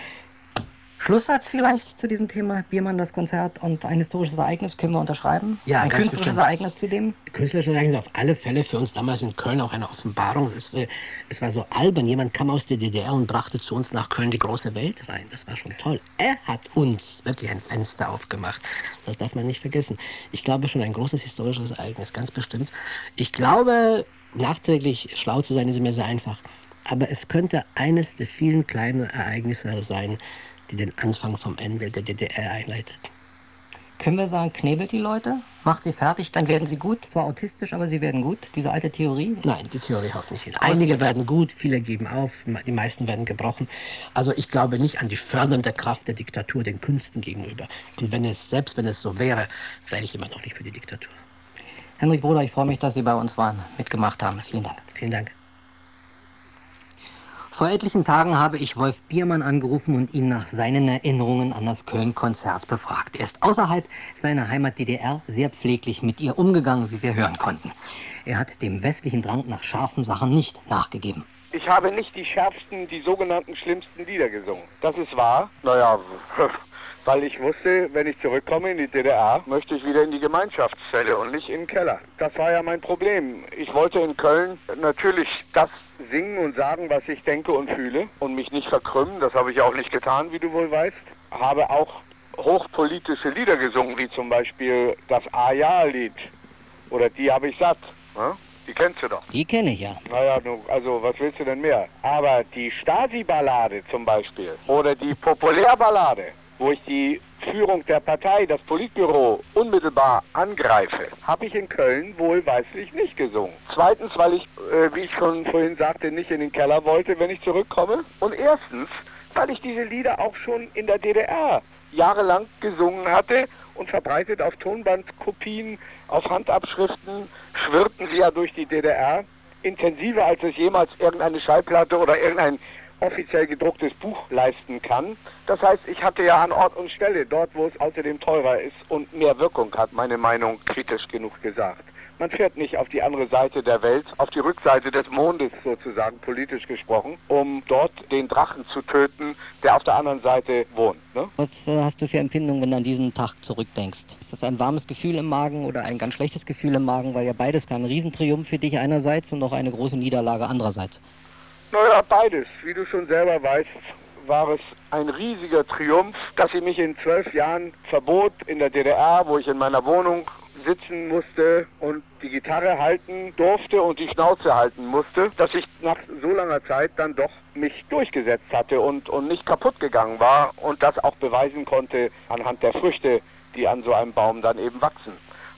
Schlusssatz vielleicht zu diesem Thema Biermann, das Konzert und ein historisches Ereignis, können wir unterschreiben? Ja, ein künstlerisches Ereignis zudem? Künstlerisches Ereignis auf alle Fälle für uns damals in Köln auch eine Offenbarung. Es war so albern, jemand kam aus der DDR und brachte zu uns nach Köln die große Welt rein. Das war schon toll. Er hat uns wirklich ein Fenster aufgemacht. Das darf man nicht vergessen. Ich glaube schon ein großes historisches Ereignis, ganz bestimmt. Ich glaube, nachträglich schlau zu sein, ist mir sehr einfach. Aber es könnte eines der vielen kleinen Ereignisse sein, die den Anfang vom Ende der DDR einleitet. Können wir sagen, knebelt die Leute? Macht sie fertig, dann werden sie gut. Zwar autistisch, aber sie werden gut. Diese alte Theorie? Nein, die Theorie haut nicht hin. Einige werden gut, viele geben auf, die meisten werden gebrochen. Also ich glaube nicht an die fördernde Kraft der Diktatur den Künsten gegenüber. Und selbst wenn es so wäre, wäre ich immer noch nicht für die Diktatur. Henrik Broder, ich freue mich, dass Sie bei uns waren, mitgemacht haben. Vielen Dank. Vielen Dank. Vor etlichen Tagen habe ich Wolf Biermann angerufen und ihn nach seinen Erinnerungen an das Köln-Konzert befragt. Er ist außerhalb seiner Heimat DDR sehr pfleglich mit ihr umgegangen, wie wir hören konnten. Er hat dem westlichen Drang nach scharfen Sachen nicht nachgegeben. Ich habe nicht die schärfsten, die sogenannten schlimmsten Lieder gesungen. Das ist wahr. Naja, weil ich wusste, wenn ich zurückkomme in die DDR, möchte ich wieder in die Gemeinschaftszelle und nicht in den Keller. Das war ja mein Problem. Ich wollte in Köln natürlich das singen und sagen, was ich denke und fühle und mich nicht verkrümmen. Das habe ich auch nicht getan, wie du wohl weißt. Habe auch hochpolitische Lieder gesungen, wie zum Beispiel das A-Ja-Lied. Oder Die habe ich satt. Ja? Die kennst du doch. Die kenne ich ja. Naja, also was willst du denn mehr? Aber die Stasi-Ballade zum Beispiel oder die Populärballade, wo ich die Führung der Partei, das Politbüro, unmittelbar angreife, habe ich in Köln wohlweislich nicht gesungen. Zweitens, weil ich, wie ich schon vorhin sagte, nicht in den Keller wollte, wenn ich zurückkomme. Und erstens, weil ich diese Lieder auch schon in der DDR jahrelang gesungen hatte und verbreitet auf Tonbandkopien, auf Handabschriften, schwirrten sie ja durch die DDR, intensiver als es jemals irgendeine Schallplatte oder irgendein offiziell gedrucktes Buch leisten kann. Das heißt, ich hatte ja an Ort und Stelle, dort wo es außerdem teurer ist und mehr Wirkung hat, meine Meinung kritisch genug gesagt. Man fährt nicht auf die andere Seite der Welt, auf die Rückseite des Mondes sozusagen, politisch gesprochen, um dort den Drachen zu töten, der auf der anderen Seite wohnt. Ne? Was hast du für Empfindungen, wenn du an diesen Tag zurückdenkst? Ist das ein warmes Gefühl im Magen oder ein ganz schlechtes Gefühl im Magen, weil ja beides kein Riesentriumph für dich einerseits und auch eine große Niederlage andererseits? Naja, beides. Wie du schon selber weißt, war es ein riesiger Triumph, dass sie mich in 12 Jahren verbot in der DDR, wo ich in meiner Wohnung sitzen musste und die Gitarre halten durfte und die Schnauze halten musste, dass ich nach so langer Zeit dann doch mich durchgesetzt hatte und nicht kaputt gegangen war und das auch beweisen konnte anhand der Früchte, die an so einem Baum dann eben wachsen.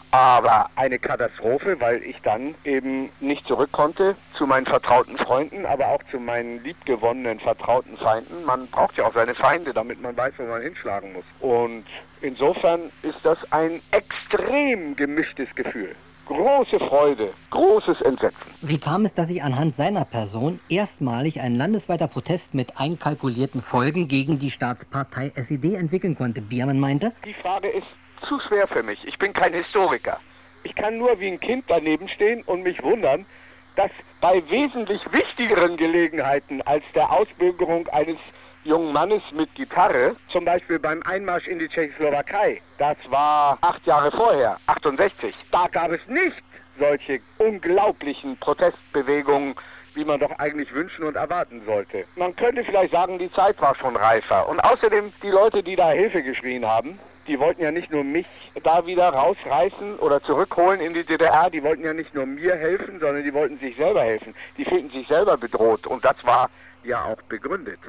Aber eine Katastrophe, weil ich dann eben nicht zurück konnte zu meinen vertrauten Freunden, aber auch zu meinen liebgewonnenen vertrauten Feinden. Man braucht ja auch seine Feinde, damit man weiß, wo man hinschlagen muss. Und insofern ist das ein extrem gemischtes Gefühl. Große Freude, großes Entsetzen. Wie kam es, dass sich anhand seiner Person erstmalig ein landesweiter Protest mit einkalkulierten Folgen gegen die Staatspartei SED entwickeln konnte? Biermann meinte: Die Frage ist zu schwer für mich. Ich bin kein Historiker. Ich kann nur wie ein Kind daneben stehen und mich wundern, dass bei wesentlich wichtigeren Gelegenheiten als der Ausbürgerung eines jungen Mannes mit Gitarre, zum Beispiel beim Einmarsch in die Tschechoslowakei, das war 8 Jahre vorher, 68, da gab es nicht solche unglaublichen Protestbewegungen, wie man doch eigentlich wünschen und erwarten sollte. Man könnte vielleicht sagen, die Zeit war schon reifer. Und außerdem, die Leute, die da Hilfe geschrien haben, die wollten ja nicht nur mich da wieder rausreißen oder zurückholen in die DDR, die wollten ja nicht nur mir helfen, sondern die wollten sich selber helfen. Die fühlten sich selber bedroht und das war ja auch begründet.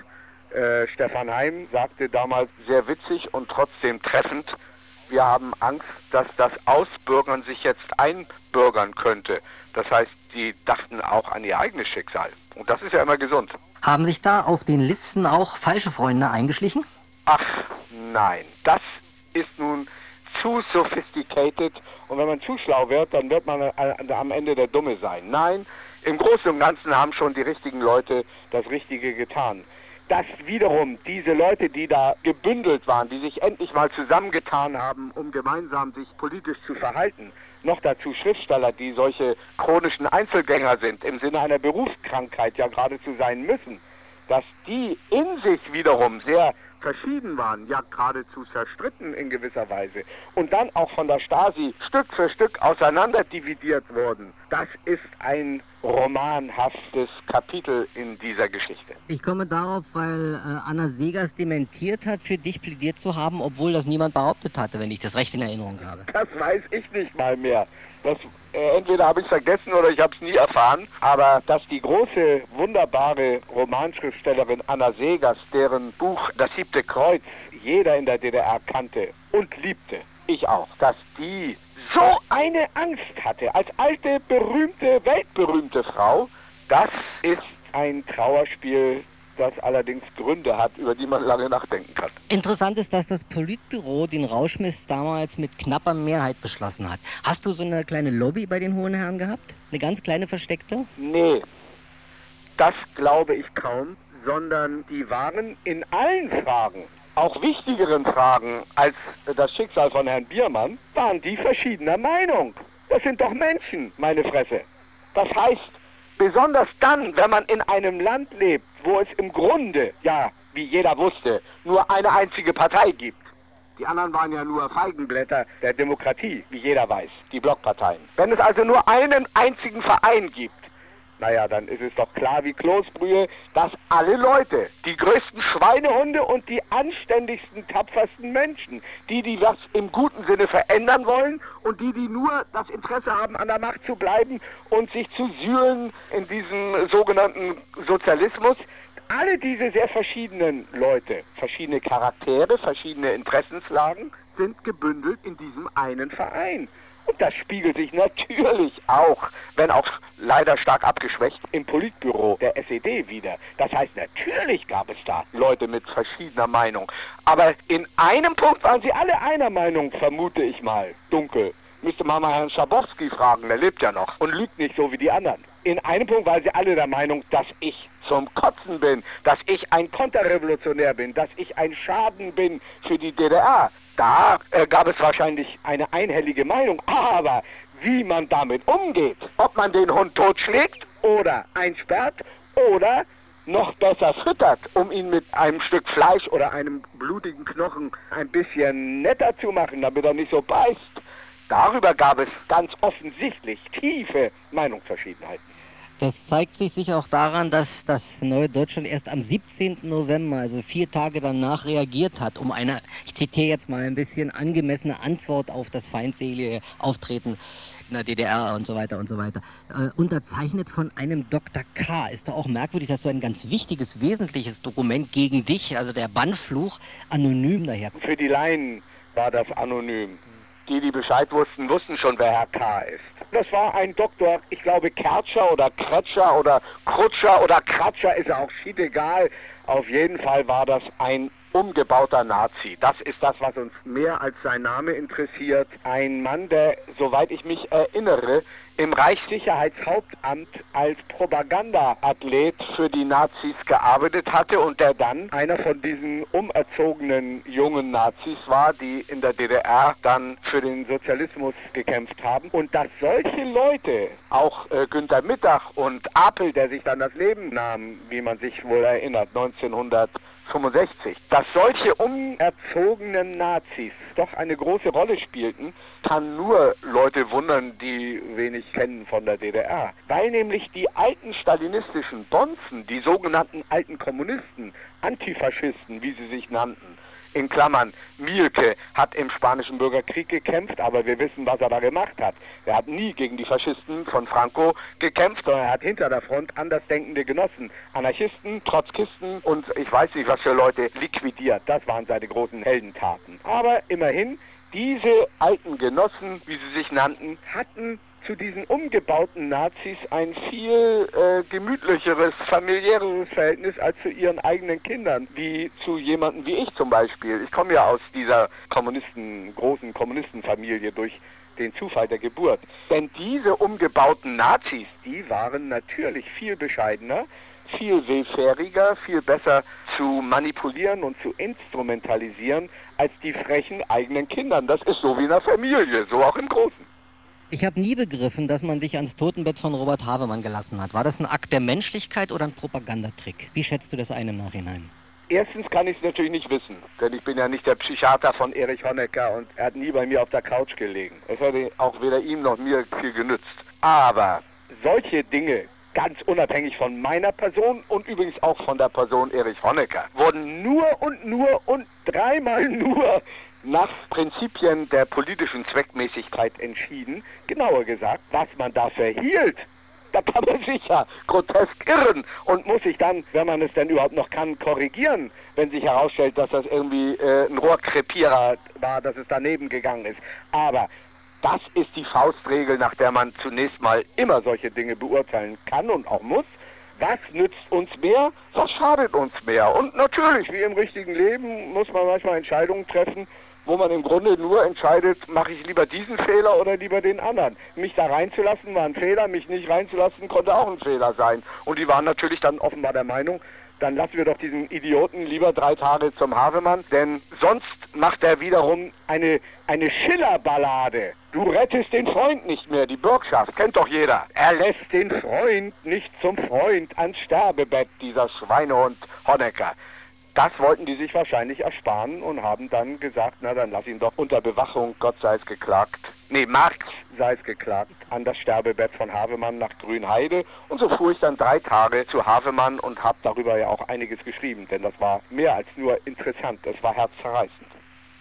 Stefan Heym sagte damals sehr witzig und trotzdem treffend, wir haben Angst, dass das Ausbürgern sich jetzt einbürgern könnte. Das heißt, die dachten auch an ihr eigenes Schicksal. Und das ist ja immer gesund. Haben sich da auf den Listen auch falsche Freunde eingeschlichen? Ach, nein. Das ist nun zu sophisticated. Und wenn man zu schlau wird, dann wird man am Ende der Dumme sein. Nein, im Großen und Ganzen haben schon die richtigen Leute das Richtige getan. Dass wiederum diese Leute, die da gebündelt waren, die sich endlich mal zusammengetan haben, um gemeinsam sich politisch zu verhalten, noch dazu Schriftsteller, die solche chronischen Einzelgänger sind, im Sinne einer Berufskrankheit ja geradezu sein müssen, dass die in sich wiederum sehr verschieden waren, ja geradezu zerstritten in gewisser Weise und dann auch von der Stasi Stück für Stück auseinanderdividiert wurden. Das ist ein romanhaftes Kapitel in dieser Geschichte. Ich komme darauf, weil Anna Seghers dementiert hat, für dich plädiert zu haben, obwohl das niemand behauptet hatte, wenn ich das recht in Erinnerung habe. Das weiß ich nicht mal mehr. Entweder habe ich es vergessen oder ich habe es nie erfahren, aber dass die große, wunderbare Romanschriftstellerin Anna Seghers, deren Buch Das 7. Kreuz jeder in der DDR kannte und liebte, ich auch, dass die so eine Angst hatte als alte, berühmte, weltberühmte Frau, das ist ein Trauerspiel, das allerdings Gründe hat, über die man lange nachdenken kann. Interessant ist, dass das Politbüro den Rauschmiss damals mit knapper Mehrheit beschlossen hat. Hast du so eine kleine Lobby bei den Hohen Herren gehabt? Eine ganz kleine versteckte? Nee, das glaube ich kaum, sondern die waren in allen Fragen, auch wichtigeren Fragen als das Schicksal von Herrn Biermann, waren die verschiedener Meinung. Das sind doch Menschen, meine Fresse. Das heißt, besonders dann, wenn man in einem Land lebt, wo es im Grunde, ja, wie jeder wusste, nur eine einzige Partei gibt. Die anderen waren ja nur Feigenblätter der Demokratie, wie jeder weiß, die Blockparteien. Wenn es also nur einen einzigen Verein gibt, naja, dann ist es doch klar wie Kloßbrühe, dass alle Leute, die größten Schweinehunde und die anständigsten, tapfersten Menschen, die was im guten Sinne verändern wollen und die nur das Interesse haben, an der Macht zu bleiben und sich zu sühlen in diesem sogenannten Sozialismus, Alle diese sehr verschiedenen Leute, verschiedene Charaktere, verschiedene Interessenslagen sind gebündelt in diesem einen Verein. Und das spiegelt sich natürlich auch, wenn auch leider stark abgeschwächt, im Politbüro der SED wieder. Das heißt, natürlich gab es da Leute mit verschiedener Meinung. Aber in einem Punkt waren sie alle einer Meinung, vermute ich mal, dunkel. Müsste man mal Herrn Schabowski fragen, der lebt ja noch und lügt nicht so wie die anderen. In einem Punkt waren sie alle der Meinung, dass ich zum Kotzen bin, dass ich ein Konterrevolutionär bin, dass ich ein Schaden bin für die DDR. Da gab es wahrscheinlich eine einhellige Meinung, aber wie man damit umgeht, ob man den Hund totschlägt oder einsperrt oder noch besser füttert, um ihn mit einem Stück Fleisch oder einem blutigen Knochen ein bisschen netter zu machen, damit er nicht so beißt. Darüber gab es ganz offensichtlich tiefe Meinungsverschiedenheiten. Das zeigt sich sicher auch daran, dass das Neue Deutschland erst am 17. November, also 4 Tage danach, reagiert hat, um eine, ich zitiere jetzt mal ein bisschen, angemessene Antwort auf das feindselige Auftreten in der DDR und so weiter und so weiter. Unterzeichnet von einem Dr. K. Ist doch auch merkwürdig, dass so ein ganz wichtiges, wesentliches Dokument gegen dich, also der Bannfluch, anonym daherkommt. Für die Laien war das anonym. Die Bescheid wussten, wussten schon, wer Herr K. ist. Das war ein Doktor, ich glaube Kertscher oder Kretscher oder Krutscher oder Kratscher, ist ja auch schiedegal. Auf jeden Fall war das ein umgebauter Nazi. Das ist das, was uns mehr als sein Name interessiert. Ein Mann, der, soweit ich mich erinnere, im Reichssicherheitshauptamt als Propagandaathlet für die Nazis gearbeitet hatte und der dann einer von diesen umerzogenen jungen Nazis war, die in der DDR dann für den Sozialismus gekämpft haben. Und dass solche Leute, auch Günter Mittag und Apel, der sich dann das Leben nahm, wie man sich wohl erinnert, 1965, dass solche umerzogenen Nazis doch eine große Rolle spielten, kann nur Leute wundern, die wenig kennen von der DDR. Weil nämlich die alten stalinistischen Bonzen, die sogenannten alten Kommunisten, Antifaschisten, wie sie sich nannten, in Klammern, Mielke hat im Spanischen Bürgerkrieg gekämpft, aber wir wissen, was er da gemacht hat. Er hat nie gegen die Faschisten von Franco gekämpft, sondern er hat hinter der Front andersdenkende Genossen, Anarchisten, Trotzkisten und ich weiß nicht, was für Leute liquidiert. Das waren seine großen Heldentaten. Aber immerhin, diese alten Genossen, wie sie sich nannten, hatten zu diesen umgebauten Nazis ein viel gemütlicheres, familiäreres Verhältnis als zu ihren eigenen Kindern, wie zu jemandem wie ich zum Beispiel. Ich komme ja aus dieser großen Kommunistenfamilie durch den Zufall der Geburt. Denn diese umgebauten Nazis, die waren natürlich viel bescheidener, viel willfähriger, viel besser zu manipulieren und zu instrumentalisieren als die frechen eigenen Kindern. Das ist so wie in der Familie, so auch im Großen. Ich habe nie begriffen, dass man dich ans Totenbett von Robert Havemann gelassen hat. War das ein Akt der Menschlichkeit oder ein Propagandatrick? Wie schätzt du das ein im Nachhinein? Erstens kann ich es natürlich nicht wissen, denn ich bin ja nicht der Psychiater von Erich Honecker und er hat nie bei mir auf der Couch gelegen. Es hätte auch weder ihm noch mir viel genützt. Aber solche Dinge, ganz unabhängig von meiner Person und übrigens auch von der Person Erich Honecker, wurden nur und dreimal nur nach Prinzipien der politischen Zweckmäßigkeit entschieden. Genauer gesagt, was man dafür hielt, da kann man sich ja grotesk irren und muss sich dann, wenn man es denn überhaupt noch kann, korrigieren, wenn sich herausstellt, dass das irgendwie ein Rohrkrepierer war, dass es daneben gegangen ist. Aber das ist die Faustregel, nach der man zunächst mal immer solche Dinge beurteilen kann und auch muss. Was nützt uns mehr? Was schadet uns mehr? Und natürlich, wie im richtigen Leben, muss man manchmal Entscheidungen treffen, wo man im Grunde nur entscheidet, mache ich lieber diesen Fehler oder lieber den anderen. Mich da reinzulassen war ein Fehler, mich nicht reinzulassen konnte auch ein Fehler sein. Und die waren natürlich dann offenbar der Meinung, dann lassen wir doch diesen Idioten lieber 3 Tage zum Havemann, denn sonst macht er wiederum eine Schiller-Ballade. Du rettest den Freund nicht mehr, die Bürgschaft, kennt doch jeder. Er lässt den Freund nicht zum Freund ans Sterbebett, dieser Schweinehund Honecker. Das wollten die sich wahrscheinlich ersparen und haben dann gesagt, na dann lass ihn doch unter Bewachung, Gott sei es geklagt, Marx sei es geklagt, an das Sterbebett von Havemann nach Grünheide. Und so fuhr ich dann 3 Tage zu Havemann und habe darüber ja auch einiges geschrieben, denn das war mehr als nur interessant, das war herzzerreißend.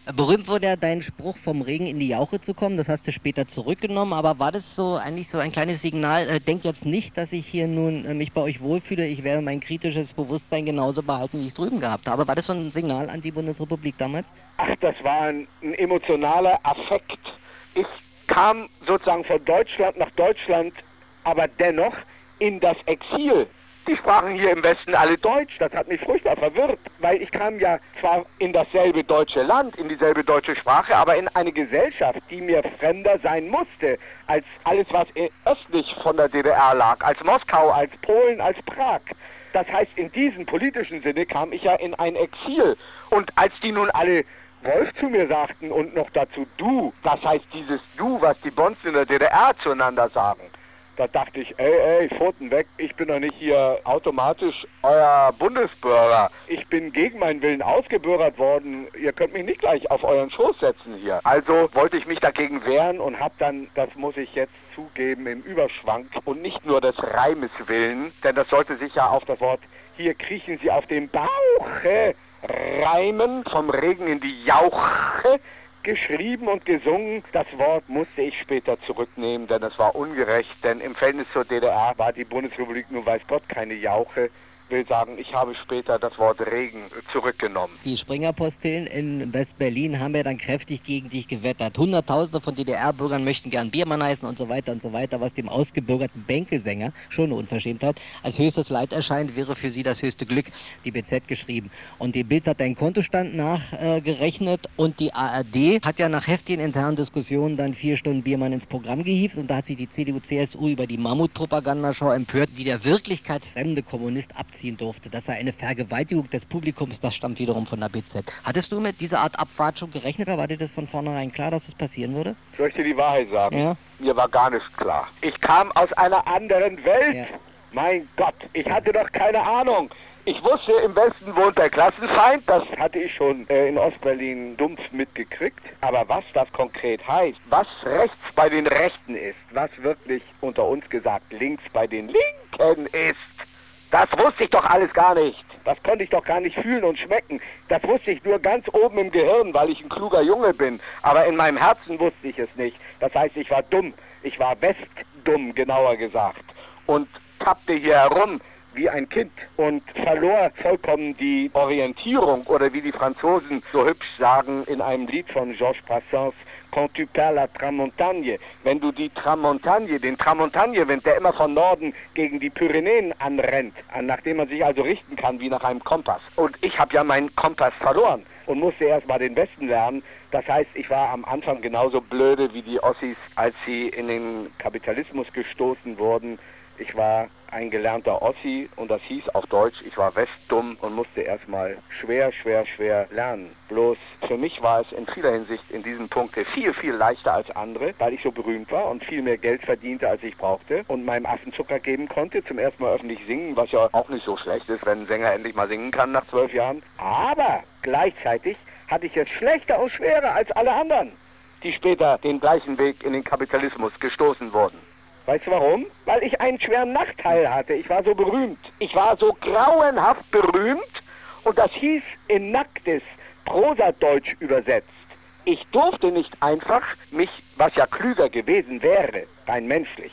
Berühmt wurde ja dein Spruch, vom Regen in die Jauche zu kommen. Das hast du später zurückgenommen. Aber war das so eigentlich so ein kleines Signal? Denkt jetzt nicht, dass ich hier nun mich bei euch wohlfühle. Ich werde mein kritisches Bewusstsein genauso behalten, wie ich es drüben gehabt habe. War das so ein Signal an die Bundesrepublik damals? Ach, das war ein emotionaler Affekt. Ich kam sozusagen von Deutschland nach Deutschland, aber dennoch in das Exil. Die sprachen hier im Westen alle Deutsch, das hat mich furchtbar verwirrt, weil ich kam ja zwar in dasselbe deutsche Land, in dieselbe deutsche Sprache, aber in eine Gesellschaft, die mir fremder sein musste, als alles, was östlich von der DDR lag, als Moskau, als Polen, als Prag. Das heißt, in diesem politischen Sinne kam ich ja in ein Exil. Und als die nun alle Wolf zu mir sagten und noch dazu du, das heißt dieses du, was die Bonzen in der DDR zueinander sagen, da dachte ich, ey, Pfoten weg, ich bin doch nicht hier automatisch euer Bundesbürger. Ich bin gegen meinen Willen ausgebürgert worden. Ihr könnt mich nicht gleich auf euren Schoß setzen hier. Also wollte ich mich dagegen wehren und habe dann, das muss ich jetzt zugeben, im Überschwank und nicht nur des Reimes willen, denn das sollte sich ja auf das Wort hier kriechen sie auf dem Bauche reimen, vom Regen in die Jauche, geschrieben und gesungen. Das Wort musste ich später zurücknehmen, denn es war ungerecht, denn im Verhältnis zur DDR war die Bundesrepublik, nun weiß Gott, keine Jauche. Will sagen, ich habe später das Wort Regen zurückgenommen. Die Springer-Postillen in West-Berlin haben ja dann kräftig gegen dich gewettert. Hunderttausende von DDR-Bürgern möchten gern Biermann heißen und so weiter, was dem ausgebürgerten Bänkelsänger, schon eine Unverschämtheit, als höchstes Leid erscheint, wäre für sie das höchste Glück, die BZ geschrieben. Und die Bild hat deinen Kontostand nachgerechnet und die ARD hat ja nach heftigen internen Diskussionen dann 4 Stunden Biermann ins Programm gehievt und da hat sich die CDU-CSU über die Mammutpropagandaschau empört, die der Wirklichkeit fremde Kommunist abziehen durfte. Das sei eine Vergewaltigung des Publikums, das stammt wiederum von der BZ. Hattest du mit dieser Art Abfahrt schon gerechnet oder war dir das von vornherein klar, dass das passieren würde? Soll ich dir die Wahrheit sagen? Ja. Mir war gar nicht klar. Ich kam aus einer anderen Welt. Ja. Mein Gott, ich hatte doch keine Ahnung. Ich wusste, im Westen wohnt der Klassenfeind, das hatte ich schon in Ostberlin dumpf mitgekriegt. Aber was das konkret heißt, was rechts bei den Rechten ist, was wirklich unter uns gesagt links bei den Linken ist, das wusste ich doch alles gar nicht. Das konnte ich doch gar nicht fühlen und schmecken. Das wusste ich nur ganz oben im Gehirn, weil ich ein kluger Junge bin. Aber in meinem Herzen wusste ich es nicht. Das heißt, ich war dumm. Ich war westdumm, genauer gesagt. Und tappte hier herum wie ein Kind und verlor vollkommen die Orientierung oder wie die Franzosen so hübsch sagen in einem Lied von Georges Brassens, quand tu perds la tramontagne, wenn du die Tramontagne, den Tramontagne-Wind, der immer von Norden gegen die Pyrenäen anrennt, nachdem man sich also richten kann wie nach einem Kompass. Und ich habe ja meinen Kompass verloren und musste erst mal den Westen lernen. Das heißt, ich war am Anfang genauso blöde wie die Ossis, als sie in den Kapitalismus gestoßen wurden. Ich war ein gelernter Ossi und das hieß auf Deutsch, ich war westdumm und musste erstmal schwer lernen. Bloß für mich war es in vieler Hinsicht in diesem Punkt viel leichter als andere, weil ich so berühmt war und viel mehr Geld verdiente, als ich brauchte und meinem Affen Zucker geben konnte, zum ersten Mal öffentlich singen, was ja auch nicht so schlecht ist, wenn ein Sänger endlich mal singen kann nach 12 Jahren. Aber gleichzeitig hatte ich es schlechter und schwerer als alle anderen, die später den gleichen Weg in den Kapitalismus gestoßen wurden. Weißt du warum? Weil ich einen schweren Nachteil hatte. Ich war so berühmt. Ich war so grauenhaft berühmt und das hieß in nacktes Prosadeutsch übersetzt. Ich durfte nicht einfach mich, was ja klüger gewesen wäre, rein menschlich,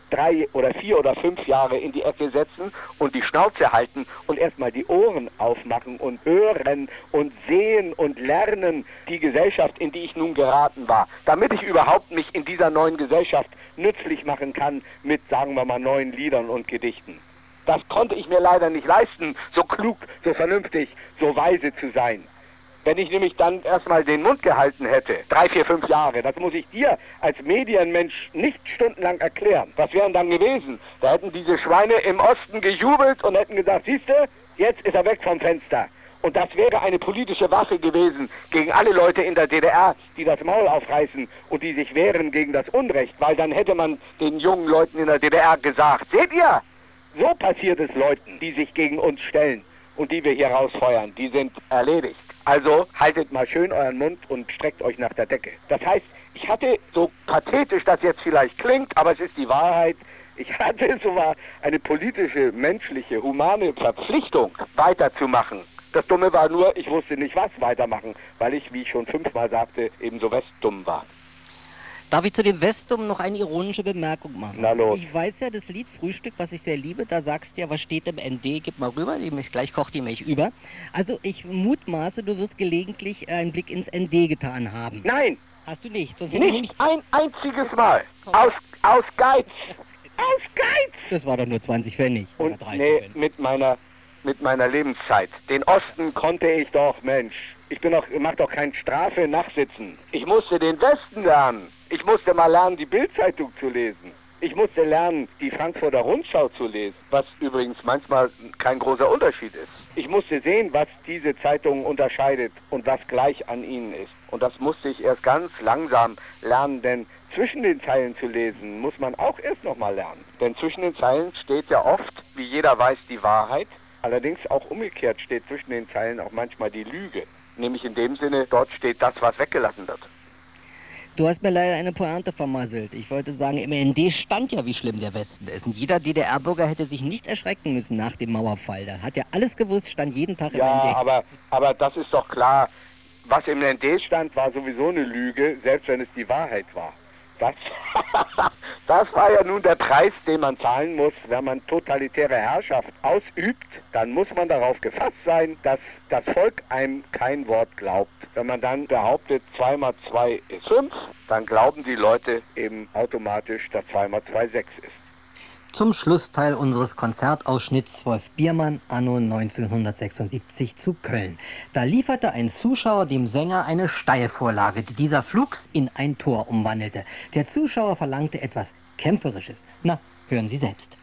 3 oder 4 oder 5 Jahre in die Ecke setzen und die Schnauze halten und erstmal die Ohren aufmachen und hören und sehen und lernen die Gesellschaft, in die ich nun geraten war, damit ich überhaupt mich in dieser neuen Gesellschaft nützlich machen kann mit, sagen wir mal, neuen Liedern und Gedichten. Das konnte ich mir leider nicht leisten, so klug, so vernünftig, so weise zu sein. Wenn ich nämlich dann erstmal den Mund gehalten hätte, 3, 4, 5 Jahre, das muss ich dir als Medienmensch nicht stundenlang erklären. Was wären dann gewesen? Da hätten diese Schweine im Osten gejubelt und hätten gesagt, siehste, jetzt ist er weg vom Fenster. Und das wäre eine politische Waffe gewesen gegen alle Leute in der DDR, die das Maul aufreißen und die sich wehren gegen das Unrecht, weil dann hätte man den jungen Leuten in der DDR gesagt, seht ihr, so passiert es Leuten, die sich gegen uns stellen und die wir hier rausfeuern, die sind erledigt. Also haltet mal schön euren Mund und streckt euch nach der Decke. Das heißt, ich hatte, so pathetisch das jetzt vielleicht klingt, aber es ist die Wahrheit, ich hatte sogar eine politische, menschliche, humane Verpflichtung, weiterzumachen. Das Dumme war nur, ich wusste nicht, was weitermachen, weil ich, wie ich schon 5-mal sagte, eben so westdumm war. Darf ich zu dem Westdumm noch eine ironische Bemerkung machen? Na los. Ich weiß ja, das Lied Frühstück, was ich sehr liebe, da sagst du ja, was steht im ND, gib mal rüber, gleich kocht die Milch über. Also ich mutmaße, du wirst gelegentlich einen Blick ins ND getan haben. Nein, Hast du nicht? Sonst hätte ich nicht ein einziges Mal. Aus Geiz. Aus Geiz. Das war doch nur 20 Pfennig oder Und 30 nee, Pfennig. mit meiner Lebenszeit. Den Osten konnte ich doch, Mensch. Mach doch kein Strafe-Nachsitzen. Ich musste den Westen lernen. Ich musste mal lernen, die Bild-Zeitung zu lesen. Ich musste lernen, die Frankfurter Rundschau zu lesen, was übrigens manchmal kein großer Unterschied ist. Ich musste sehen, was diese Zeitungen unterscheidet und was gleich an ihnen ist. Und das musste ich erst ganz langsam lernen, denn zwischen den Zeilen zu lesen muss man auch erst noch mal lernen. Denn zwischen den Zeilen steht ja oft, wie jeder weiß, die Wahrheit. Allerdings auch umgekehrt steht zwischen den Zeilen auch manchmal die Lüge. Nämlich in dem Sinne, dort steht das, was weggelassen wird. Du hast mir leider eine Pointe vermasselt. Ich wollte sagen, im ND stand ja, wie schlimm der Westen ist. Und jeder DDR-Bürger hätte sich nicht erschrecken müssen nach dem Mauerfall. Da hat ja alles gewusst, stand jeden Tag im Ja, ND. aber das ist doch klar. Was im ND stand, war sowieso eine Lüge, selbst wenn es die Wahrheit war. Das war ja nun der Preis, den man zahlen muss, wenn man totalitäre Herrschaft ausübt. Dann muss man darauf gefasst sein, dass das Volk einem kein Wort glaubt. Wenn man dann behauptet, 2 mal 2 ist 5, dann glauben die Leute eben automatisch, dass 2 mal 2 6 ist. Zum Schlussteil unseres Konzertausschnitts Wolf Biermann anno 1976 zu Köln. Da lieferte ein Zuschauer dem Sänger eine Steilvorlage, die dieser flugs in ein Tor umwandelte. Der Zuschauer verlangte etwas Kämpferisches. Na, hören Sie selbst.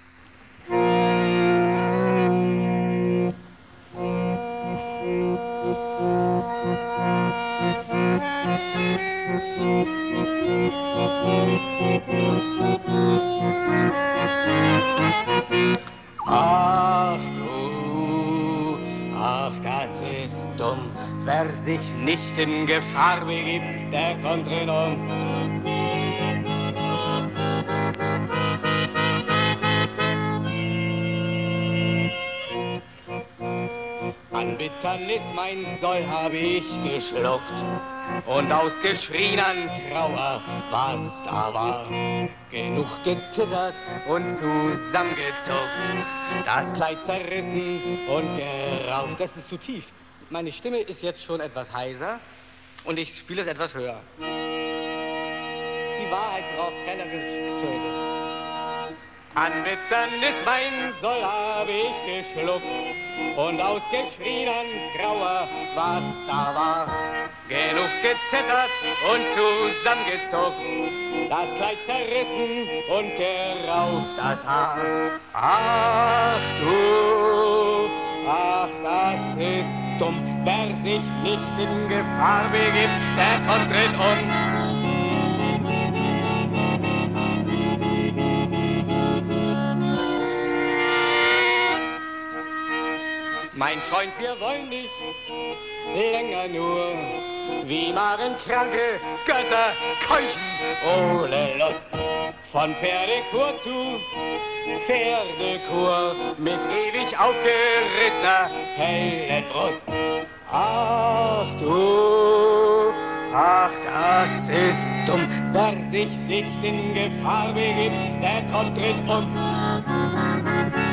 Ach du, ach das ist dumm, wer sich nicht in Gefahr begibt, der kommt drin um. An Bitternis mein Soll habe ich geschluckt und ausgeschrien an Trauer, was da war. Genug gezittert und zusammengezuckt, das Kleid zerrissen und geraucht. Das ist zu tief. Meine Stimme ist jetzt schon etwas heiser und ich spiele es etwas höher. Die Wahrheit braucht hellere Töne. An Bitternis mein Soll habe ich geschluckt und ausgeschrien an Trauer, was da war. Genug gezittert und zusammengezuckt, das Kleid zerrissen und gerauft das Haar. Ach du, ach das ist dumm, wer sich nicht in Gefahr begibt, der kommt drin um. Mein Freund, wir wollen nicht länger nur wie Magenkranke Götter keuchen ohne Lust. Von Pferdekur zu Pferdekur mit ewig aufgerissener hellen Brust. Ach du, ach das ist dumm, wer sich nicht in Gefahr begibt, der kommt drin um.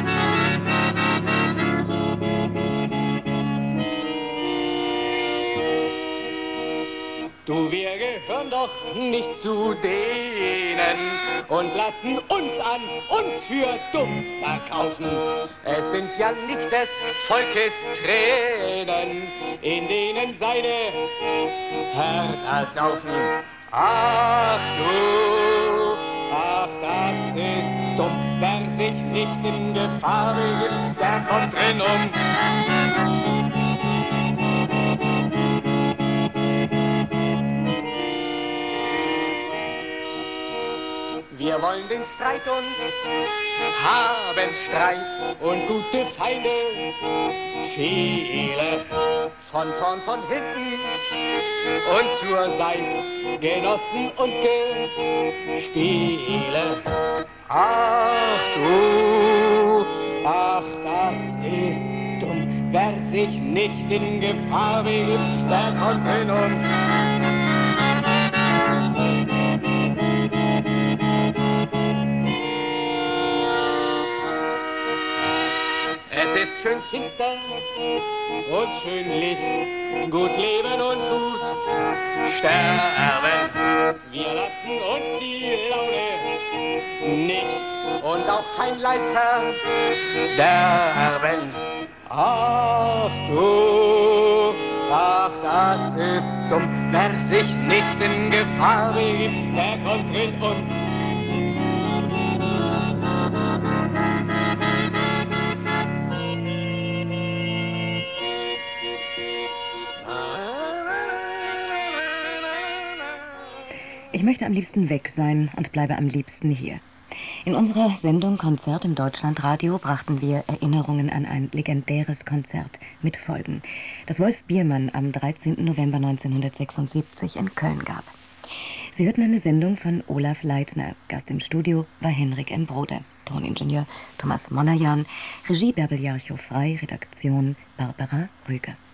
Du, wir gehören doch nicht zu denen und lassen uns an uns für dumm verkaufen. Es sind ja nicht des Volkes Tränen, in denen seine Hörner saufen. Ach du, ach das ist dumm, wer sich nicht in Gefahr begibt, der kommt drin um. Wir wollen den Streit und haben Streit und gute Feinde, viele, von vorn, von hinten und zur Seite, Genossen und Gespiele. Ach du, ach das ist dumm, wer sich nicht in Gefahr begibt, der kommt hin und es ist schön finster und schön Licht, gut leben und gut sterben. Wir lassen uns die Laune nicht und auch kein Leid verderben. Ach du, ach das ist dumm, wer sich nicht in Gefahr begibt, der kommt drin und ich möchte am liebsten weg sein und bleibe am liebsten hier. In unserer Sendung Konzert im Deutschlandradio brachten wir Erinnerungen an ein legendäres Konzert mit Folgen, das Wolf Biermann am 13. November 1976 in Köln gab. Sie hörten eine Sendung von Olaf Leitner. Gast im Studio war Henrik M. Brode, Toningenieur Thomas Monajan, Regie Bärbel Jarchow-Frey, Redaktion Barbara Rüger.